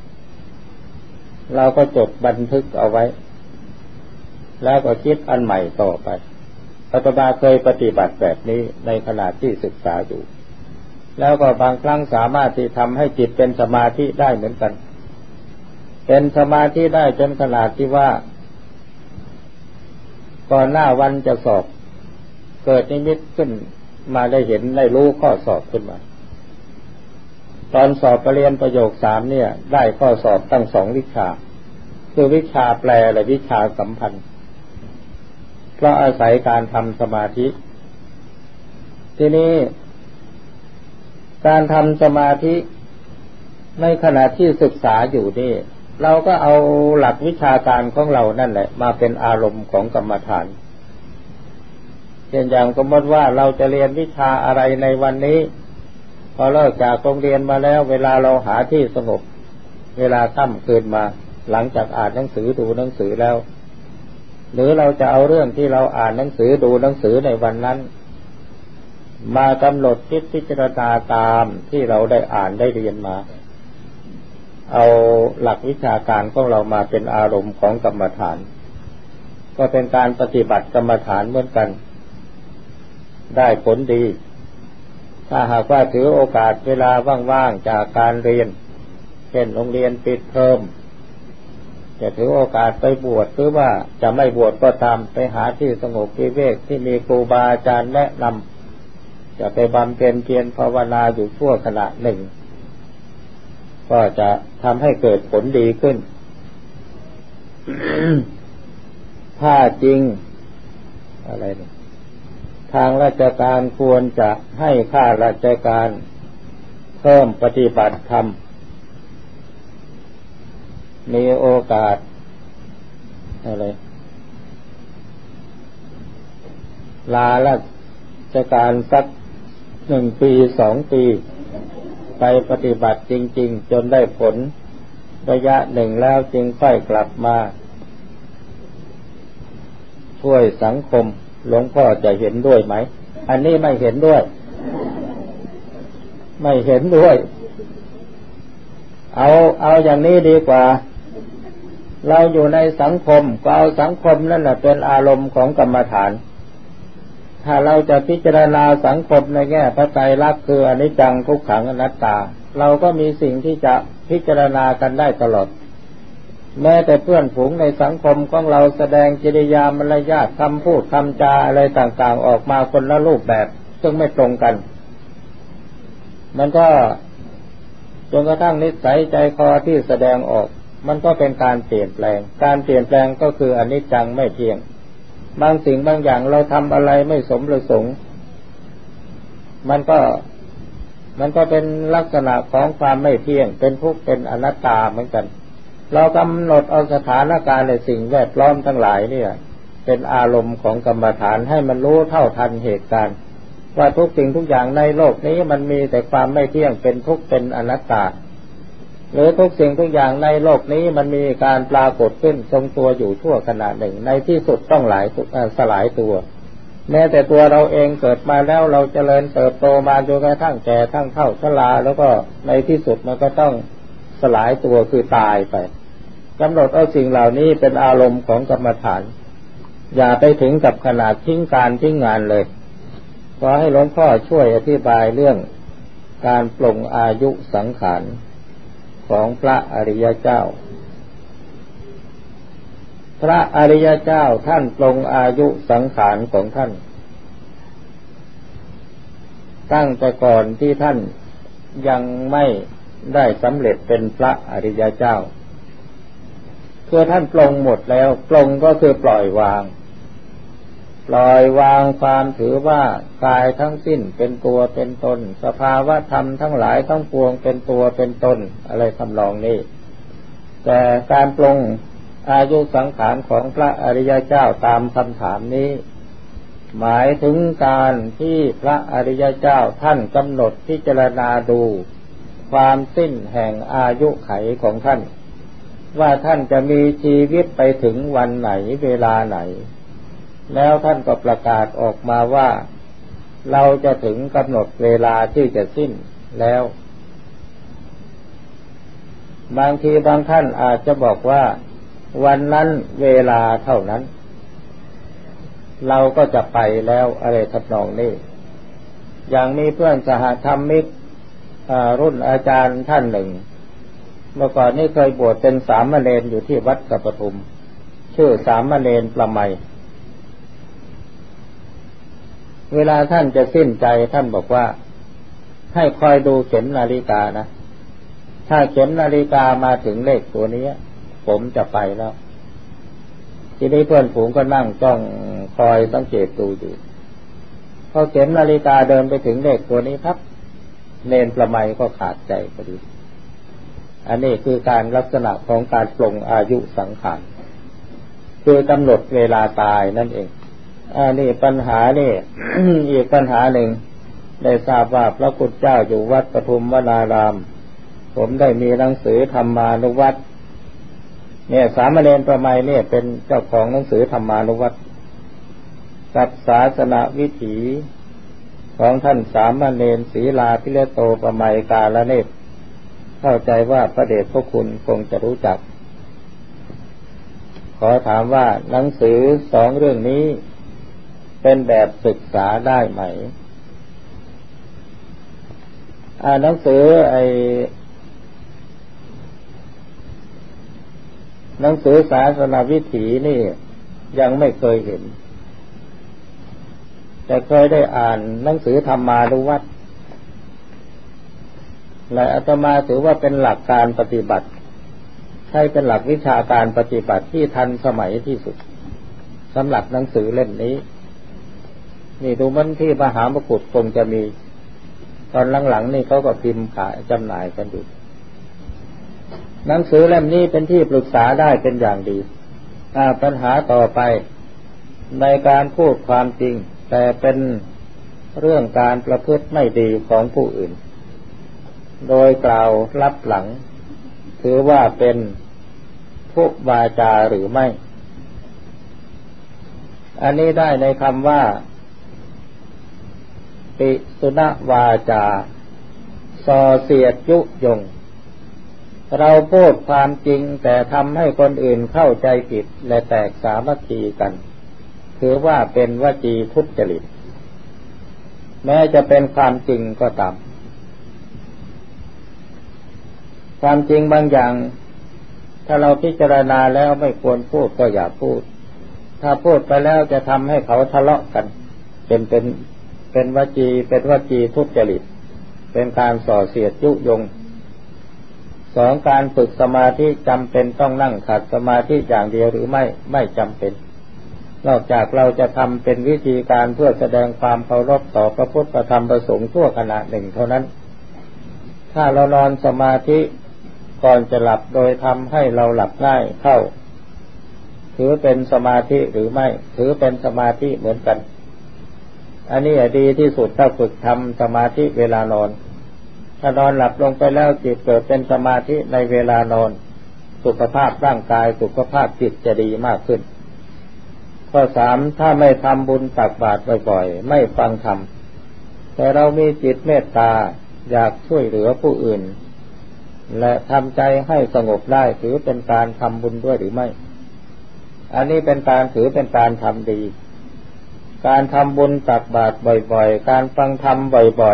เราก็จดบันทึกเอาไว้แล้วก็คิดอันใหม่ต่อไปอาตมาเคยปฏิบัติแบบนี้ในขณะที่ศึกษาอยู่แล้วก็บางครั้งสามารถที่ทำให้จิตเป็นสมาธิได้เหมือนกันเป็นสมาธิได้จนขนาดที่ว่าก่อนหน้าวันจะสอบเกิดนิมิตขึ้นมาได้เห็นได้รู้ข้อสอบขึ้นมา
ตอนสอบประเรียนประโยค3เนี่ยได้ข้อสอบตั้ง2วิชาคือวิชาแปลและวิชาสัมพันธ์เพราะอาศัยการทำสมาธิทีนี้การทำสมาธิในขณะที่ศึกษาอยู่นี่เราก็เอาหลักวิชาการของเรานั่นแหละมาเป็นอารมณ์ของกรรมฐานเช่นอย่างสมมติว่าเราจะเรียนวิชาอะไรในวันนี้พอเลิกจากโรงเรียนมาแล้วเวลาเราหาที่สงบเวลาค่ำคืนมาหลังจากอ่านหนังสือดูหนังสือแล้วหรือเราจะเอาเรื่องที่เราอ่านหนังสือดูหนังสือในวันนั้นมากำหนดคิดพิจารณาตามที่เราได้อ่านได้เรียนมาเอาหลักวิชาการของเรามาเป็นอารมณ์ของกรรมฐานก็เป็นการปฏิบัติกรรมฐานเหมือนกันได้ผลดีถ้าหากว่าถือโอกาสเวลาว่างๆจากการเรียนเช่นโรงเรียนปิดเทอมจะถือโอกาสไปบวชหรือว่าจะไม่บวชก็ตามไปหาที่สงบวิเวกที่มีครูบาอาจารย์แนะนำจะไปบำเพ็ญเพียรภาวนาอยู่ชั่วขณะหนึ่งก็จะทำให้เกิดผลดีขึ้น ถ้าจริงอะไรเนี่ยทางราชการควรจะให้ข้าราชการเพิ่มปฏิบัติธรรมมีโอกาสอะไรลาราชการสัก1 ปี2 ปีไปปฏิบัติจริงๆจนได้ผลระยะหนึ่งแล้วจึงค่อยกลับมาช่วยสังคมหลวงพ่อจะเห็นด้วยไหมอันนี้ไม่เห็นด้วยเอาอย่างนี้ดีกว่าเราอยู่ในสังคมก็เอาสังคมนั่นแหละเป็นอารมณ์ของกรรมฐานถ้าเราจะพิจารณาสังคมในแง่พระไตรลักษณ์คืออนิจจังทุกขังอนัตตาเราก็มีสิ่งที่จะพิจารณากันได้ตลอดแม้แต่เพื่อนฝูงในสังคมของเราแสดงกิริยามารยาทคำพูดคำจาอะไรต่างๆออกมาคนละรูปแบบซึ่งไม่ตรงกันมันก็จนกระทั่งนิสัยใจคอที่แสดงออกมันก็เป็นการเปลี่ยนแปลงการเปลี่ยนแปลงก็คืออนิจจังไม่เที่ยงบางสิ่งบางอย่างเราทำอะไรไม่สมประสงค์มันก็เป็นลักษณะของความไม่เที่ยงเป็นทุกข์เป็นอนัตตาเหมือนกันเรากำหนดเอาสถานการณ์ในสิ่งแวดล้อมทั้งหลายเนี่ยเป็นอารมณ์ของกรรมฐานให้มันรู้เท่าทันเหตุการณ์ว่าทุกสิ่งทุกอย่างในโลกนี้มันมีแต่ความไม่เที่ยงเป็นทุกข์เป็นอนัตตาหรือทุกสิ่งทุกอย่างในโลกนี้มันมีการปรากฏขึ้นทรงตัวอยู่ชั่วขณะหนึ่งในที่สุดต้องสลายตัวแม้แต่ตัวเราเองเกิดมาแล้วเราเจริญเติบโตมาจนกระทั่งแก่ทั้งเฒ่าชราแล้วก็ในที่สุดมันก็ต้องสลายตัวคือตายไปกำหนดเอาสิ่งเหล่านี้เป็นอารมณ์ของกรรมฐานอย่าไปถึงกับขนาดทิ้งการทิ้งงานเลยขอให้หลวงพ่อช่วยอธิบายเรื่องการปลงอายุสังขารของพระอริยเจ้าพระอริยเจ้าท่านปลงอายุสังขารของท่านตั้งแต่ก่อนที่ท่านยังไม่ได้สำเร็จเป็นพระอริยเจ้าคือท่านปลงหมดแล้วปลงก็คือปล่อยวางความถือว่ากายทั้งสิ้นเป็นตัวเป็นตนสภาวะธรรมทั้งหลายทั้งปวงเป็นตัวเป็นตนอะไรทำนองนี้แต่การปลงอายุสังขารของพระอริยเจ้าตามคำถามนี้หมายถึงการที่พระอริยเจ้าท่านกำหนดพิจารณาดูความสิ้นแห่งอายุไขของท่านว่าท่านจะมีชีวิตไปถึงวันไหนเวลาไหนแล้วท่านก็ประกาศออกมาว่าเราจะถึงกำหนดเวลาที่จะสิ้นแล้วบางทีบางท่านอาจจะบอกว่าวันนั้นเวลาเท่านั้นเราก็จะไปแล้วอะไรทำนองนี้อย่างมีเพื่อนสหธรรมิกรุ่นอาจารย์ท่านหนึ่งเมื่อก่อนนี้เคยบวชเป็นสามเณรอยู่ที่วัดสัปทุมชื่อสามเณรประไมเวลาท่านจะสิ้นใจท่านบอกว่าให้คอยดูเข็มนาฬิกานะถ้าเข็มนาฬิกามาถึงเลขตัวนี้ผมจะไปแล้วทีนี้เพื่อนฝูงก็นั่งจ้องคอยสังเกตดูอยู่พอเข็มนาฬิกาเดินไปถึงเลขตัวนี้ครับเนนประไมก็ขาดใจพอดีอันนี้คือการลักษณะของการปลงอายุสังขารคือกำหนดเวลาตายนั่นเองนี่ปัญหานี่ อีกปัญหาหนึ่งได้ทราบว่าพระพุทธเจ้าอยู่วัดปทุมวนารามผมได้มีหนังสือธรรมานุวัตรเนี่ยสามเณรประไมเนี่ยเป็นเจ้าของหนังสือธรรมานุวัตรกับศาสนวิถีของท่านสามเณรศรีลาภิเลโตประไมกาลเนตรเข้าใจว่าพระเดชพระคุณคงจะรู้จักขอถามว่าหนังสือสองเรื่องนี้เป็นแบบศึกษาได้ไหมหนังสือหนังสือศาสนวิถีนี่ยังไม่เคยเห็นแต่เคยได้อ่านหนังสือธรรมานุวัตรและอาตมาถือว่าเป็นหลักการปฏิบัติใช่เป็นหลักวิชาการปฏิบัติที่ทันสมัยที่สุดสำหรับหนังสือเล่มนี้นี่ดูมันที่มหามกุฏคงจะมีตอนหลังๆนี่เขาก็พิมพ์ขายจำหน่ายกันอยู่หนังสือเล่มนี้เป็นที่ปรึกษาได้เป็นอย่างดีปัญหาต่อไปในการพูดความจริงแต่เป็นเรื่องการประพฤติไม่ดีของผู้อื่นโดยกล่าวลับหลังถือว่าเป็นทุวาจาหรือไม่อันนี้ได้ในคำว่าปิสุนวาจาส่อเสียดยุยงเราพูดความจริงแต่ทำให้คนอื่นเข้าใจผิดและแตกสามัคคีกันถือว่าเป็นวจีทุจริตแม้จะเป็นความจริงก็ตามความจริงบางอย่างถ้าเราพิจารณาแล้วไม่ควรพูดก็อย่าพูดถ้าพูดไปแล้วจะทำให้เขาทะเลาะกันเป็นวจีทุจริตเป็นการส่อเสียดยุยงสองการฝึกสมาธิจำเป็นต้องนั่งขัดสมาธิอย่างเดียวหรือไม่จำเป็นนอกจากเราจะทำเป็นวิธีการเพื่อแสดงความเคารพต่อพระพุทธธรรมประสงค์ชั่วขณะหนึ่งเท่านั้นถ้าเรานอนสมาธิก่อนจะหลับโดยทำให้เราหลับง่ายเข้าถือเป็นสมาธิหรือไม่ถือเป็นสมาธิเหมือนกันอันนี้ดีที่สุดถ้าฝึกทำสมาธิเวลานอนถ้านอนหลับลงไปแล้วจิตเกิดเป็นสมาธิในเวลานอนสุขภาพร่างกายสุขภาพจิตจะดีมากขึ้นข้อ3ถ้าไม่ทำบุญตักบาตรบ่อยๆไม่ฟังธรรมแต่เรามีจิตเมตตาอยากช่วยเหลือผู้อื่นและทำใจให้สงบได้ถือเป็นการทำบุญด้วยหรือไม่อันนี้เป็นการถือเป็นการทำดีการทำบุญตักบาตรบ่อยๆการฟังธรรมบ่อย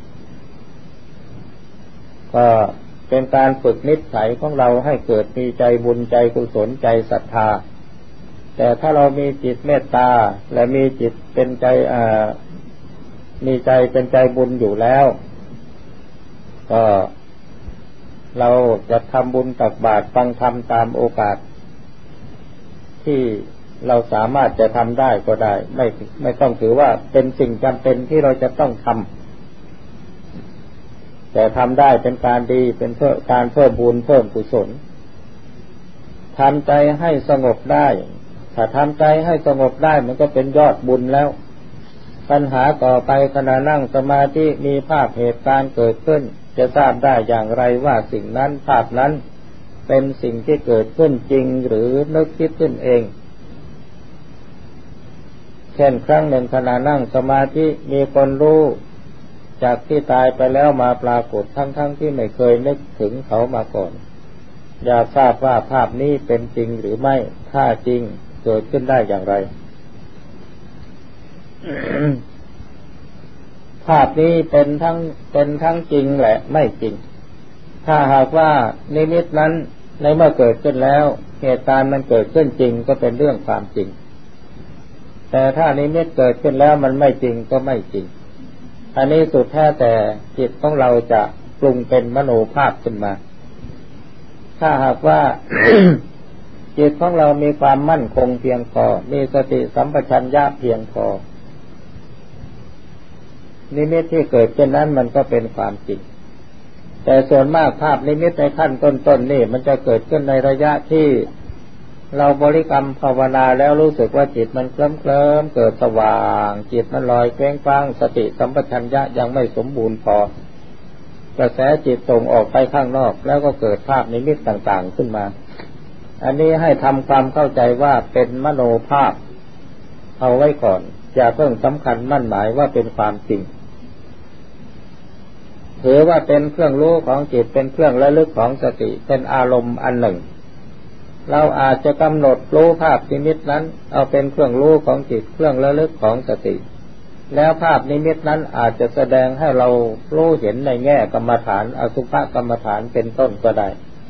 ๆก็เป็นการฝึกนิสัยของเราให้เกิดมีใจบุญใจกุศลใจศรัทธาแต่ถ้าเรามีจิตเมตตาและมีจิตเป็นใจมีใจเป็นใจบุญอยู่แล้วก็เราจะทำบุญตักบาตรฟังธรรมตามโอกาสที่เราสามารถจะทำได้ก็ได้ไม่ต้องถือว่าเป็นสิ่งจำเป็นที่เราจะต้องทำแต่ทำได้เป็นการดีเป็นการเพิ่มบุญเพิ่มกุศลทำใจให้สงบได้ถ้าทำใจให้สงบได้มันก็เป็นยอดบุญแล้วปัญหาต่อไปขณะนั่งสมาธิมีภาพเหตุการณ์เกิดขึ้นจะทราบได้อย่างไรว่าสิ่งนั้นภาพนั้นเป็นสิ่งที่เกิดขึ้นจริงหรือนึกคิดขึ้นเองเช่นครั้งหนึ่งขณะนั่งสมาธิมีคนรู้จากที่ตายไปแล้วมาปรากฏทั้งที่ไม่เคยนึกถึงเขามาก่อนอยากทราบว่าภาพนี้เป็นจริงหรือไม่ถ้าจริงเกิดขึ้นได้อย่างไร ภาพนี้เป็นทั้งจริงและไม่จริงถ้าหากว่านิมิตนั้นในเมื่อเกิดขึ้นแล้วเหตุการณ์มันเกิดขึ้นจริงก็เป็นเรื่องความจริงแต่ถ้านิมิตเกิดขึ้นแล้วมันไม่จริงก็ไม่จริงอันนี้สุดแท้แต่จิตของเราจะปรุงเป็นมโนภาพขึ้นมาถ้าหากว่า จิตของเรามีความมั่นคงเพียงพอมีสติสัมปชัญญะเพียงพอนิมิตที่เกิดเช่นนั้นมันก็เป็นความจริงแต่ส่วนมากภาพนิมิตในขั้นต้นๆนี่มันจะเกิดขึ้นในระยะที่เราบริกรรมภาวนาแล้วรู้สึกว่าจิตมันเคลิ้มเกิดสว่างจิตมันลอยเคว้งคว้างสติสัมปชัญญะยังไม่สมบูรณ์พอกระแสจิตส่งออกไปข้างนอกแล้วก็เกิดภาพนิมิตต่างๆขึ้นมาอันนี้ให้ทำความเข้าใจว่าเป็นมโนภาพเอาไว้ก่อนอย่าเพิ่งสำคัญมั่นหมายว่าเป็นความจริงถือว่าเป็นเครื่องรู้ของจิตเป็นเครื่องระลึกของสติเป็นอารมณ์อันหนึ่งเราอาจจะกำหนดรู้ภาพนิมิตนั้นเอาเป็นเครื่องรู้ของจิตเครื่องระลึกของสติแล้วภาพนิมิตนั้นอาจจะแสดงให้เรารู้เห็นในแง่กรรมฐานอสุภกรรมฐานเป็นต้นก็ได้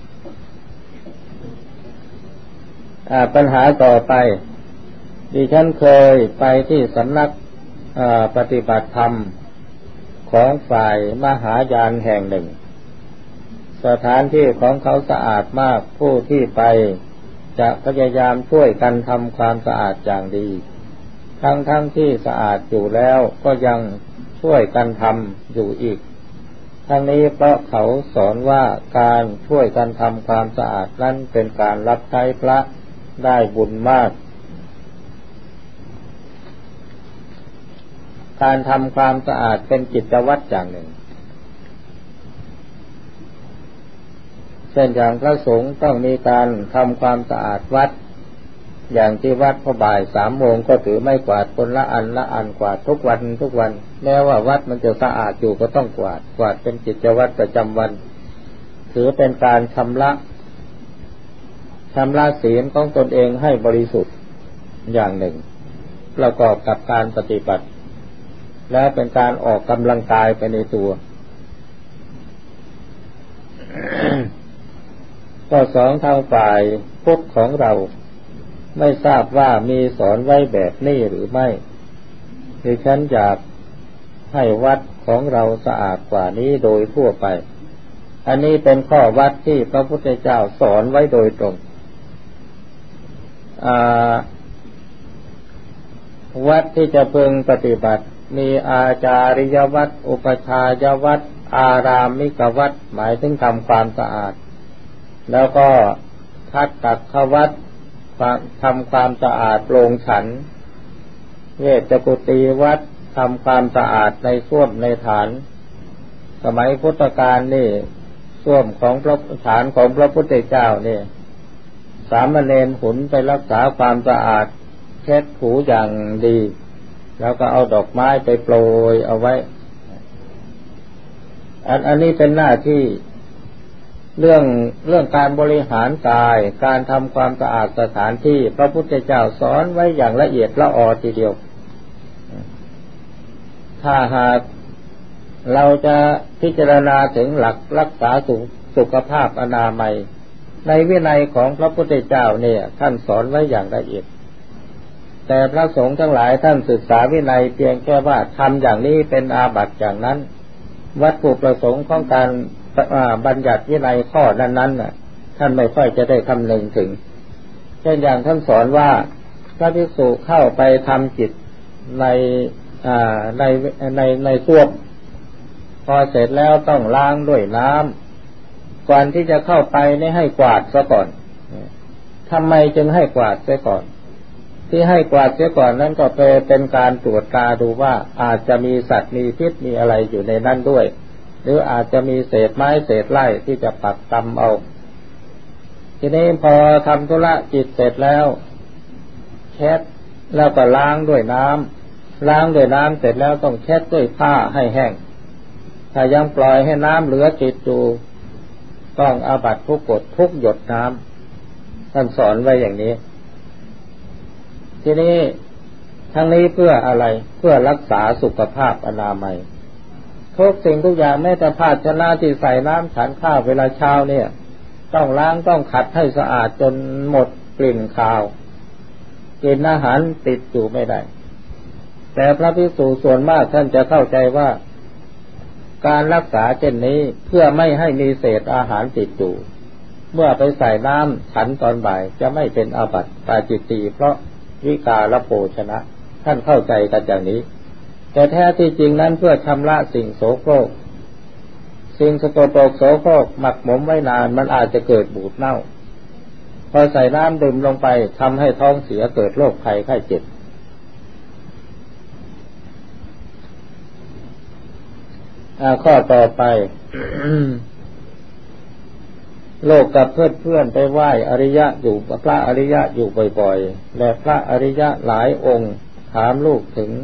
ปัญหาต่อไปดิฉันเคยไปที่สำนักปฏิบัติธรรมของฝ่ายมหายานแห่งหนึ่งสถานที่ของเขาสะอาดมากผู้ที่ไปจะพยายามช่วยกันทำความสะอาดอย่างดีทั้งที่สะอาดอยู่แล้วก็ยังช่วยกันทำอยู่อีกทั้งนี้เพราะเขาสอนว่าการช่วยกันทำความสะอาดนั้นเป็นการรับใช้พระได้บุญมากการทำความสะอาดเป็นกิจวัตรอย่างหนึ่งเช่นอย่างพระสงฆ์ต้องมีการทำความสะอาดวัดอย่างที่วัดพอบ่าย3 โมงก็ถือไม้กวาดคนละอันกวาดทุกวันแม้ว่าวัดมันจะสะอาดอยู่ก็ต้องกวาดเป็นกิจวัตรประจำวันถือเป็นการชำระศีลของตนเองให้บริสุทธิ์อย่างหนึ่งประกอบกับการปฏิบัติและเป็นการออกกำลังกายไปในตัว ข้อ 2ทางฝ่ายพุทธของเราไม่ทราบว่ามีสอนไว้แบบนี้หรือไม่ดิฉันอยากให้วัดของเราสะอาดกว่านี้โดยทั่วไปอันนี้เป็นข้อวัดที่พระพุทธเจ้าสอนไว้โดยตรงวัดที่จะพึงปฏิบัติมีอาจาริยวัดอุปชายวัดอารามมิกวัดหมายถึงทำความสะอาดแล้วก็ทัตตัควัดทำความสะอาดโรงฉันเวชกุฏีวัดทำความสะอาดในส้วมในฐานสมัยพุทธกาลนี่ส้วมของพระฐานของพระพุทธเจ้านี่สามเณรหุนไปรักษาความสะอาดเช็ดถูอย่างดีแล้วก็เอาดอกไม้ไปโปรยเอาไว้อันนี้เป็นหน้าที่เรื่องการบริหารกายการทำความสะอาดสถานที่พระพุทธเจ้าสอนไว้อย่างละเอียดละออทีเดียวถ้าหากเราจะพิจารณาถึงหลักรักษาสุขภาพอนามัยในวินัยของพระพุทธเจ้าเนี่ยท่านสอนไว้อย่างละเอียดแต่พระสงฆ์ทั้งหลายท่านศึกษาวินัยเพียงแค่ว่าทำอย่างนี้เป็นอาบัติอย่างนั้นวัตถุประสงค์ของการบัญญัติวินัยข้อนั้นๆท่านไม่ค่อยจะได้คำนึงถึงเช่นอย่างท่านสอนว่าพระภิกษุเข้าไปทำจิตในส้วมพอเสร็จแล้วต้องล้างด้วยน้ำก่อนที่จะเข้าไปนี่ให้กวาดซะก่อนทำไมจึงให้กวาดซะก่อนที่ให้กวาดเสียก่อนนั้นก็เป็นการตรวจตาดูว่าอาจจะมีสัตว์มีพิษมีอะไรอยู่ในนั้นด้วยหรืออาจจะมีเศษไม้เศษไร่ที่จะปักตำเอาทีนี้พอทำธุระจิตเสร็จแล้วเช็ดแล้วก็ล้างด้วยน้ำเสร็จแล้วต้องเช็ดด้วยผ้าให้แห้งถ้ายังปล่อยให้น้ำเหลือติดอยู่ต้องอาบัติทุกกฎทุกหยดน้ำท่านสอนไว้อย่างนี้ทีนี้ทั้งนี้เพื่ออะไรเพื่อรักษาสุขภาพอนามัยทุกสิ่งทุกอย่างแม้แต่ภาชนะที่ใส่น้ำฉันข้าวเวลาเช้าเนี่ยต้องล้างต้องขัดให้สะอาดจนหมดกลิ่นคาวกลิ่นอาหารติดอยู่ไม่ได้แต่พระภิกษุส่วนมากท่านจะเข้าใจว่าการรักษาเช่นนี้เพื่อไม่ให้มีเศษอาหารติดอยู่เมื่อไปใส่น้ำฉันตอนบ่ายจะไม่เป็นอาบัติปาจิตตีเพราะวิกาลโภชนะท่านเข้าใจกันอย่างนี้แต่แท้ที่จริงนั้นเพื่อชำระสิ่งโสโครกสิ่งสกปรกโสโครกหมักหมมไว้นานมันอาจจะเกิดบูดเน่าพอใส่น้ำดื่มลงไปทำให้ท้องเสียเกิดโรคภัยไข้เจ็บข้อต่อไป โลกกับเพื่อนไปไหว้อริยะอยู่พระอริยะอยู่บ่อยๆและพระอริยะหลายองค์ถามลูกถึง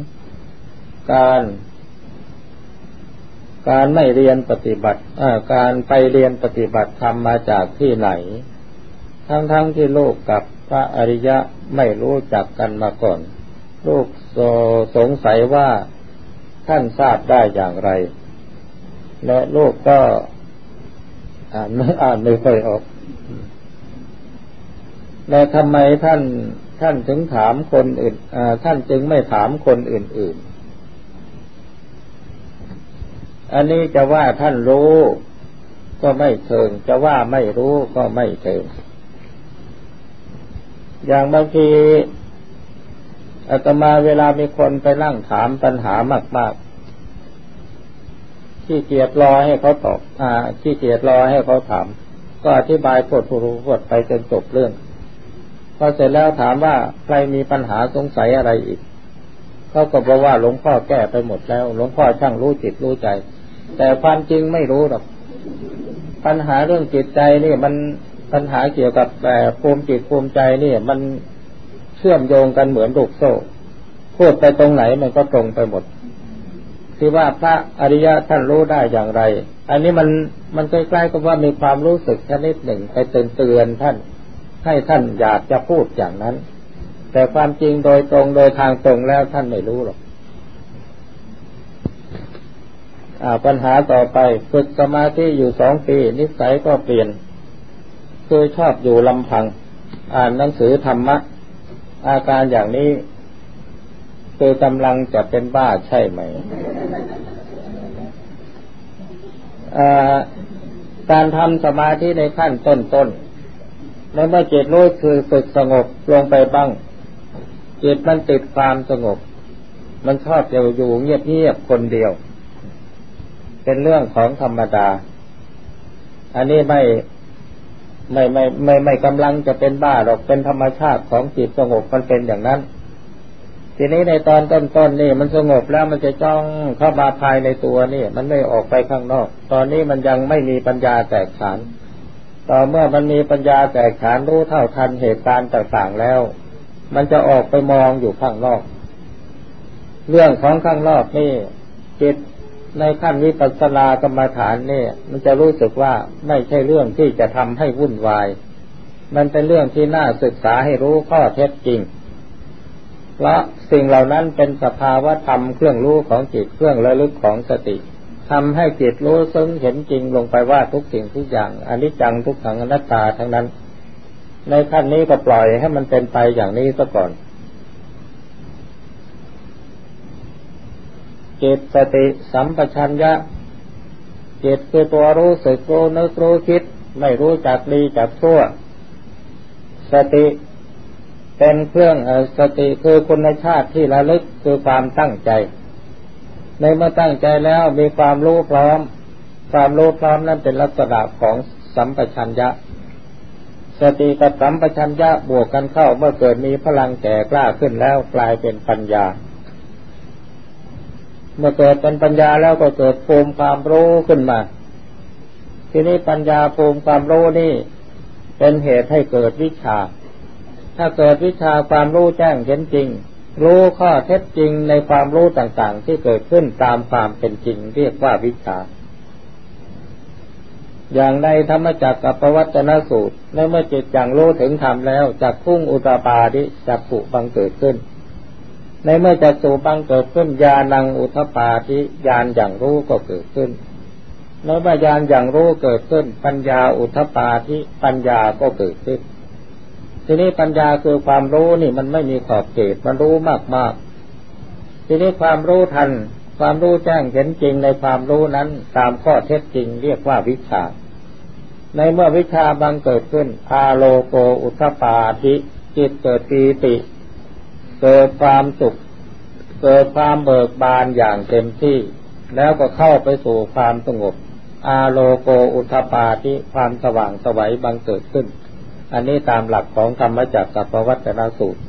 การไม่เรียนปฏิบัติการไปเรียนปฏิบัติธรรมมาจากที่ไหนทั้งที่ลูกกับพระอริยะไม่รู้จักกันมาก่อนลูกสงสัยว่าท่านทราบได้อย่างไรและลูกก็อ่านไม่ค่อยออกและทำไมท่านถึงถามคนอื่นท่านจึงไม่ถามคนอื่นๆอันนี้จะว่าท่านรู้ก็ไม่เชิงจะว่าไม่รู้ก็ไม่เชิงอย่างบางทีอาตมาเวลามีคนไปนั่งถามปัญหามากๆขี้เกียจรอให้เขาตอบขี้เกียจรอให้เขาถามก็อธิบายพูดไปจนจบเรื่องพอเสร็จแล้วถามว่าใครมีปัญหาสงสัยอะไรอีกเขาก็บอกว่าหลวงพ่อแก้ไปหมดแล้วหลวงพ่อช่างรู้จิตรู้ใจแต่ความจริงไม่รู้หรอกปัญหาเรื่องจิตใจนี่มันปัญหาเกี่ยวกับภูมิจิตภูมิใจนี่มันเชื่อมโยงกันเหมือนลูกโซ่พูดไปตรงไหนมันก็ตรงไปหมดที่ว่าพระอริยะท่านรู้ได้อย่างไรอันนี้มันใกล้ๆกับว่ามีความรู้สึกชนิดหนึ่งไปเตือนท่านให้ท่านอยากจะพูดอย่างนั้นแต่ความจริงโดยตรงโดยทางตรงแล้วท่านไม่รู้หรอกปัญหาต่อไปฝึกสมาธิอยู่2 ปีนิสัยก็เปลี่ยนคือชอบอยู่ลำพังอ่านหนังสือธรรมะอาการอย่างนี้คือกำลังจะเป็นบ้าใช่ไหมการทำสมาธิในขั้นต้นๆในเมื่อจิตรู้คือฝึกสงบลงไปบ้างจิตมันติดความสงบมันชอบอยู่เงียบๆคนเดียวเป็นเรื่องของธรรมดาอันนี้ไม่กำลังจะเป็นบ้าหรอกเป็นธรรมชาติของจิตสงบมันเป็นอย่างนั้นทีนี้ในตอนต้นนี่มันสงบแล้วมันจะจ้องเข้ามาภายในตัวนี่มันไม่ออกไปข้างนอกตอนนี้มันยังไม่มีปัญญาแตกฉานต่อเมื่อมันมีปัญญาแตกฉานรู้เท่าทันเหตุการณ์ต่างๆแล้วมันจะออกไปมองอยู่ข้างนอกเรื่องของข้างนอกนี่จิตในขั้นวิปัสสนากรรมฐานนี่มันจะรู้สึกว่าไม่ใช่เรื่องที่จะทำให้วุ่นวายมันเป็นเรื่องที่น่าศึกษาให้รู้ข้อเท็จจริงเพราะสิ่งเหล่านั้นเป็นสภาวะธรรมเครื่องรู้ของจิตเครื่องระลึกของสติทำให้จิตรู้ซึ้งเห็นจริงลงไปว่าทุกสิ่งทุกอย่างอนิจจังทุกขังอนัตตาทั้งนั้นในขั้นนี้ก็ปล่อยให้มันเป็นไปอย่างนี้ซะก่อนจิตสติสัมปชัญญะจิตคือตัวรู้สึกรู้นึกรู้คิดไม่รู้จักดีจักชั่วสติเป็นเครื่องสติคือคุณชาติที่ระลึกคือความตั้งใจในเมื่อตั้งใจแล้วมีความรู้พร้อมนั้นเป็นลักษณะของสัมปชัญญะสติกับสัมปชัญญะบวกกันเข้าเมื่อเกิดมีพลังแก่กล้าขึ้นแล้วกลายเป็นปัญญาเมื่อเกิดเป็นปัญญาแล้วก็เกิดภูมิความรู้ขึ้นมาทีนี้ปัญญาภูมิความรู้นี่เป็นเหตุให้เกิดวิชาถ้าเกิดวิชาความรู้แจ้งเห็นจริงรู้ข้อเท็จจริงในความรู้ต่างๆที่เกิดขึ้นตามความเป็นจริงเรียกว่าวิชาอย่างในธรรมจักรกับปวัตตนสูตรในเมื่อจิตอย่างรู้ถึงธรรมแล้วจักขุงอุตตปาทิจักขุบังเกิดขึ้นในเมื่อจักขุบังเกิดขึ้นญาณังอุทธัปปาทิญาณอย่างรู้ก็เกิดขึ้นในเมื่อญาณอย่างรู้เกิดขึ้นปัญญาอุทธัปปาทิปัญญาก็เกิดขึ้นทีนี้ปัญญาคือความรู้นี่มันไม่มีขอบเขตมันรู้มากๆทีนี้ความรู้ทันความรู้แจ้งเห็นจริงในความรู้นั้นตามข้อเท็จจริงเรียกว่าวิชาในเมื่อวิชาบังเกิดขึ้นอาโลโกอุทธปาธิจิตเกิดปีติเกิดความสุขเกิดความเบิกบานอย่างเต็มที่แล้วก็เข้าไปสู่ความสงบอาโลโกอุทธปาธิความสว่างไสวบังเกิดขึ้นอันนี้ตามหลักของธรรมจักรกับปวัตตนสูตร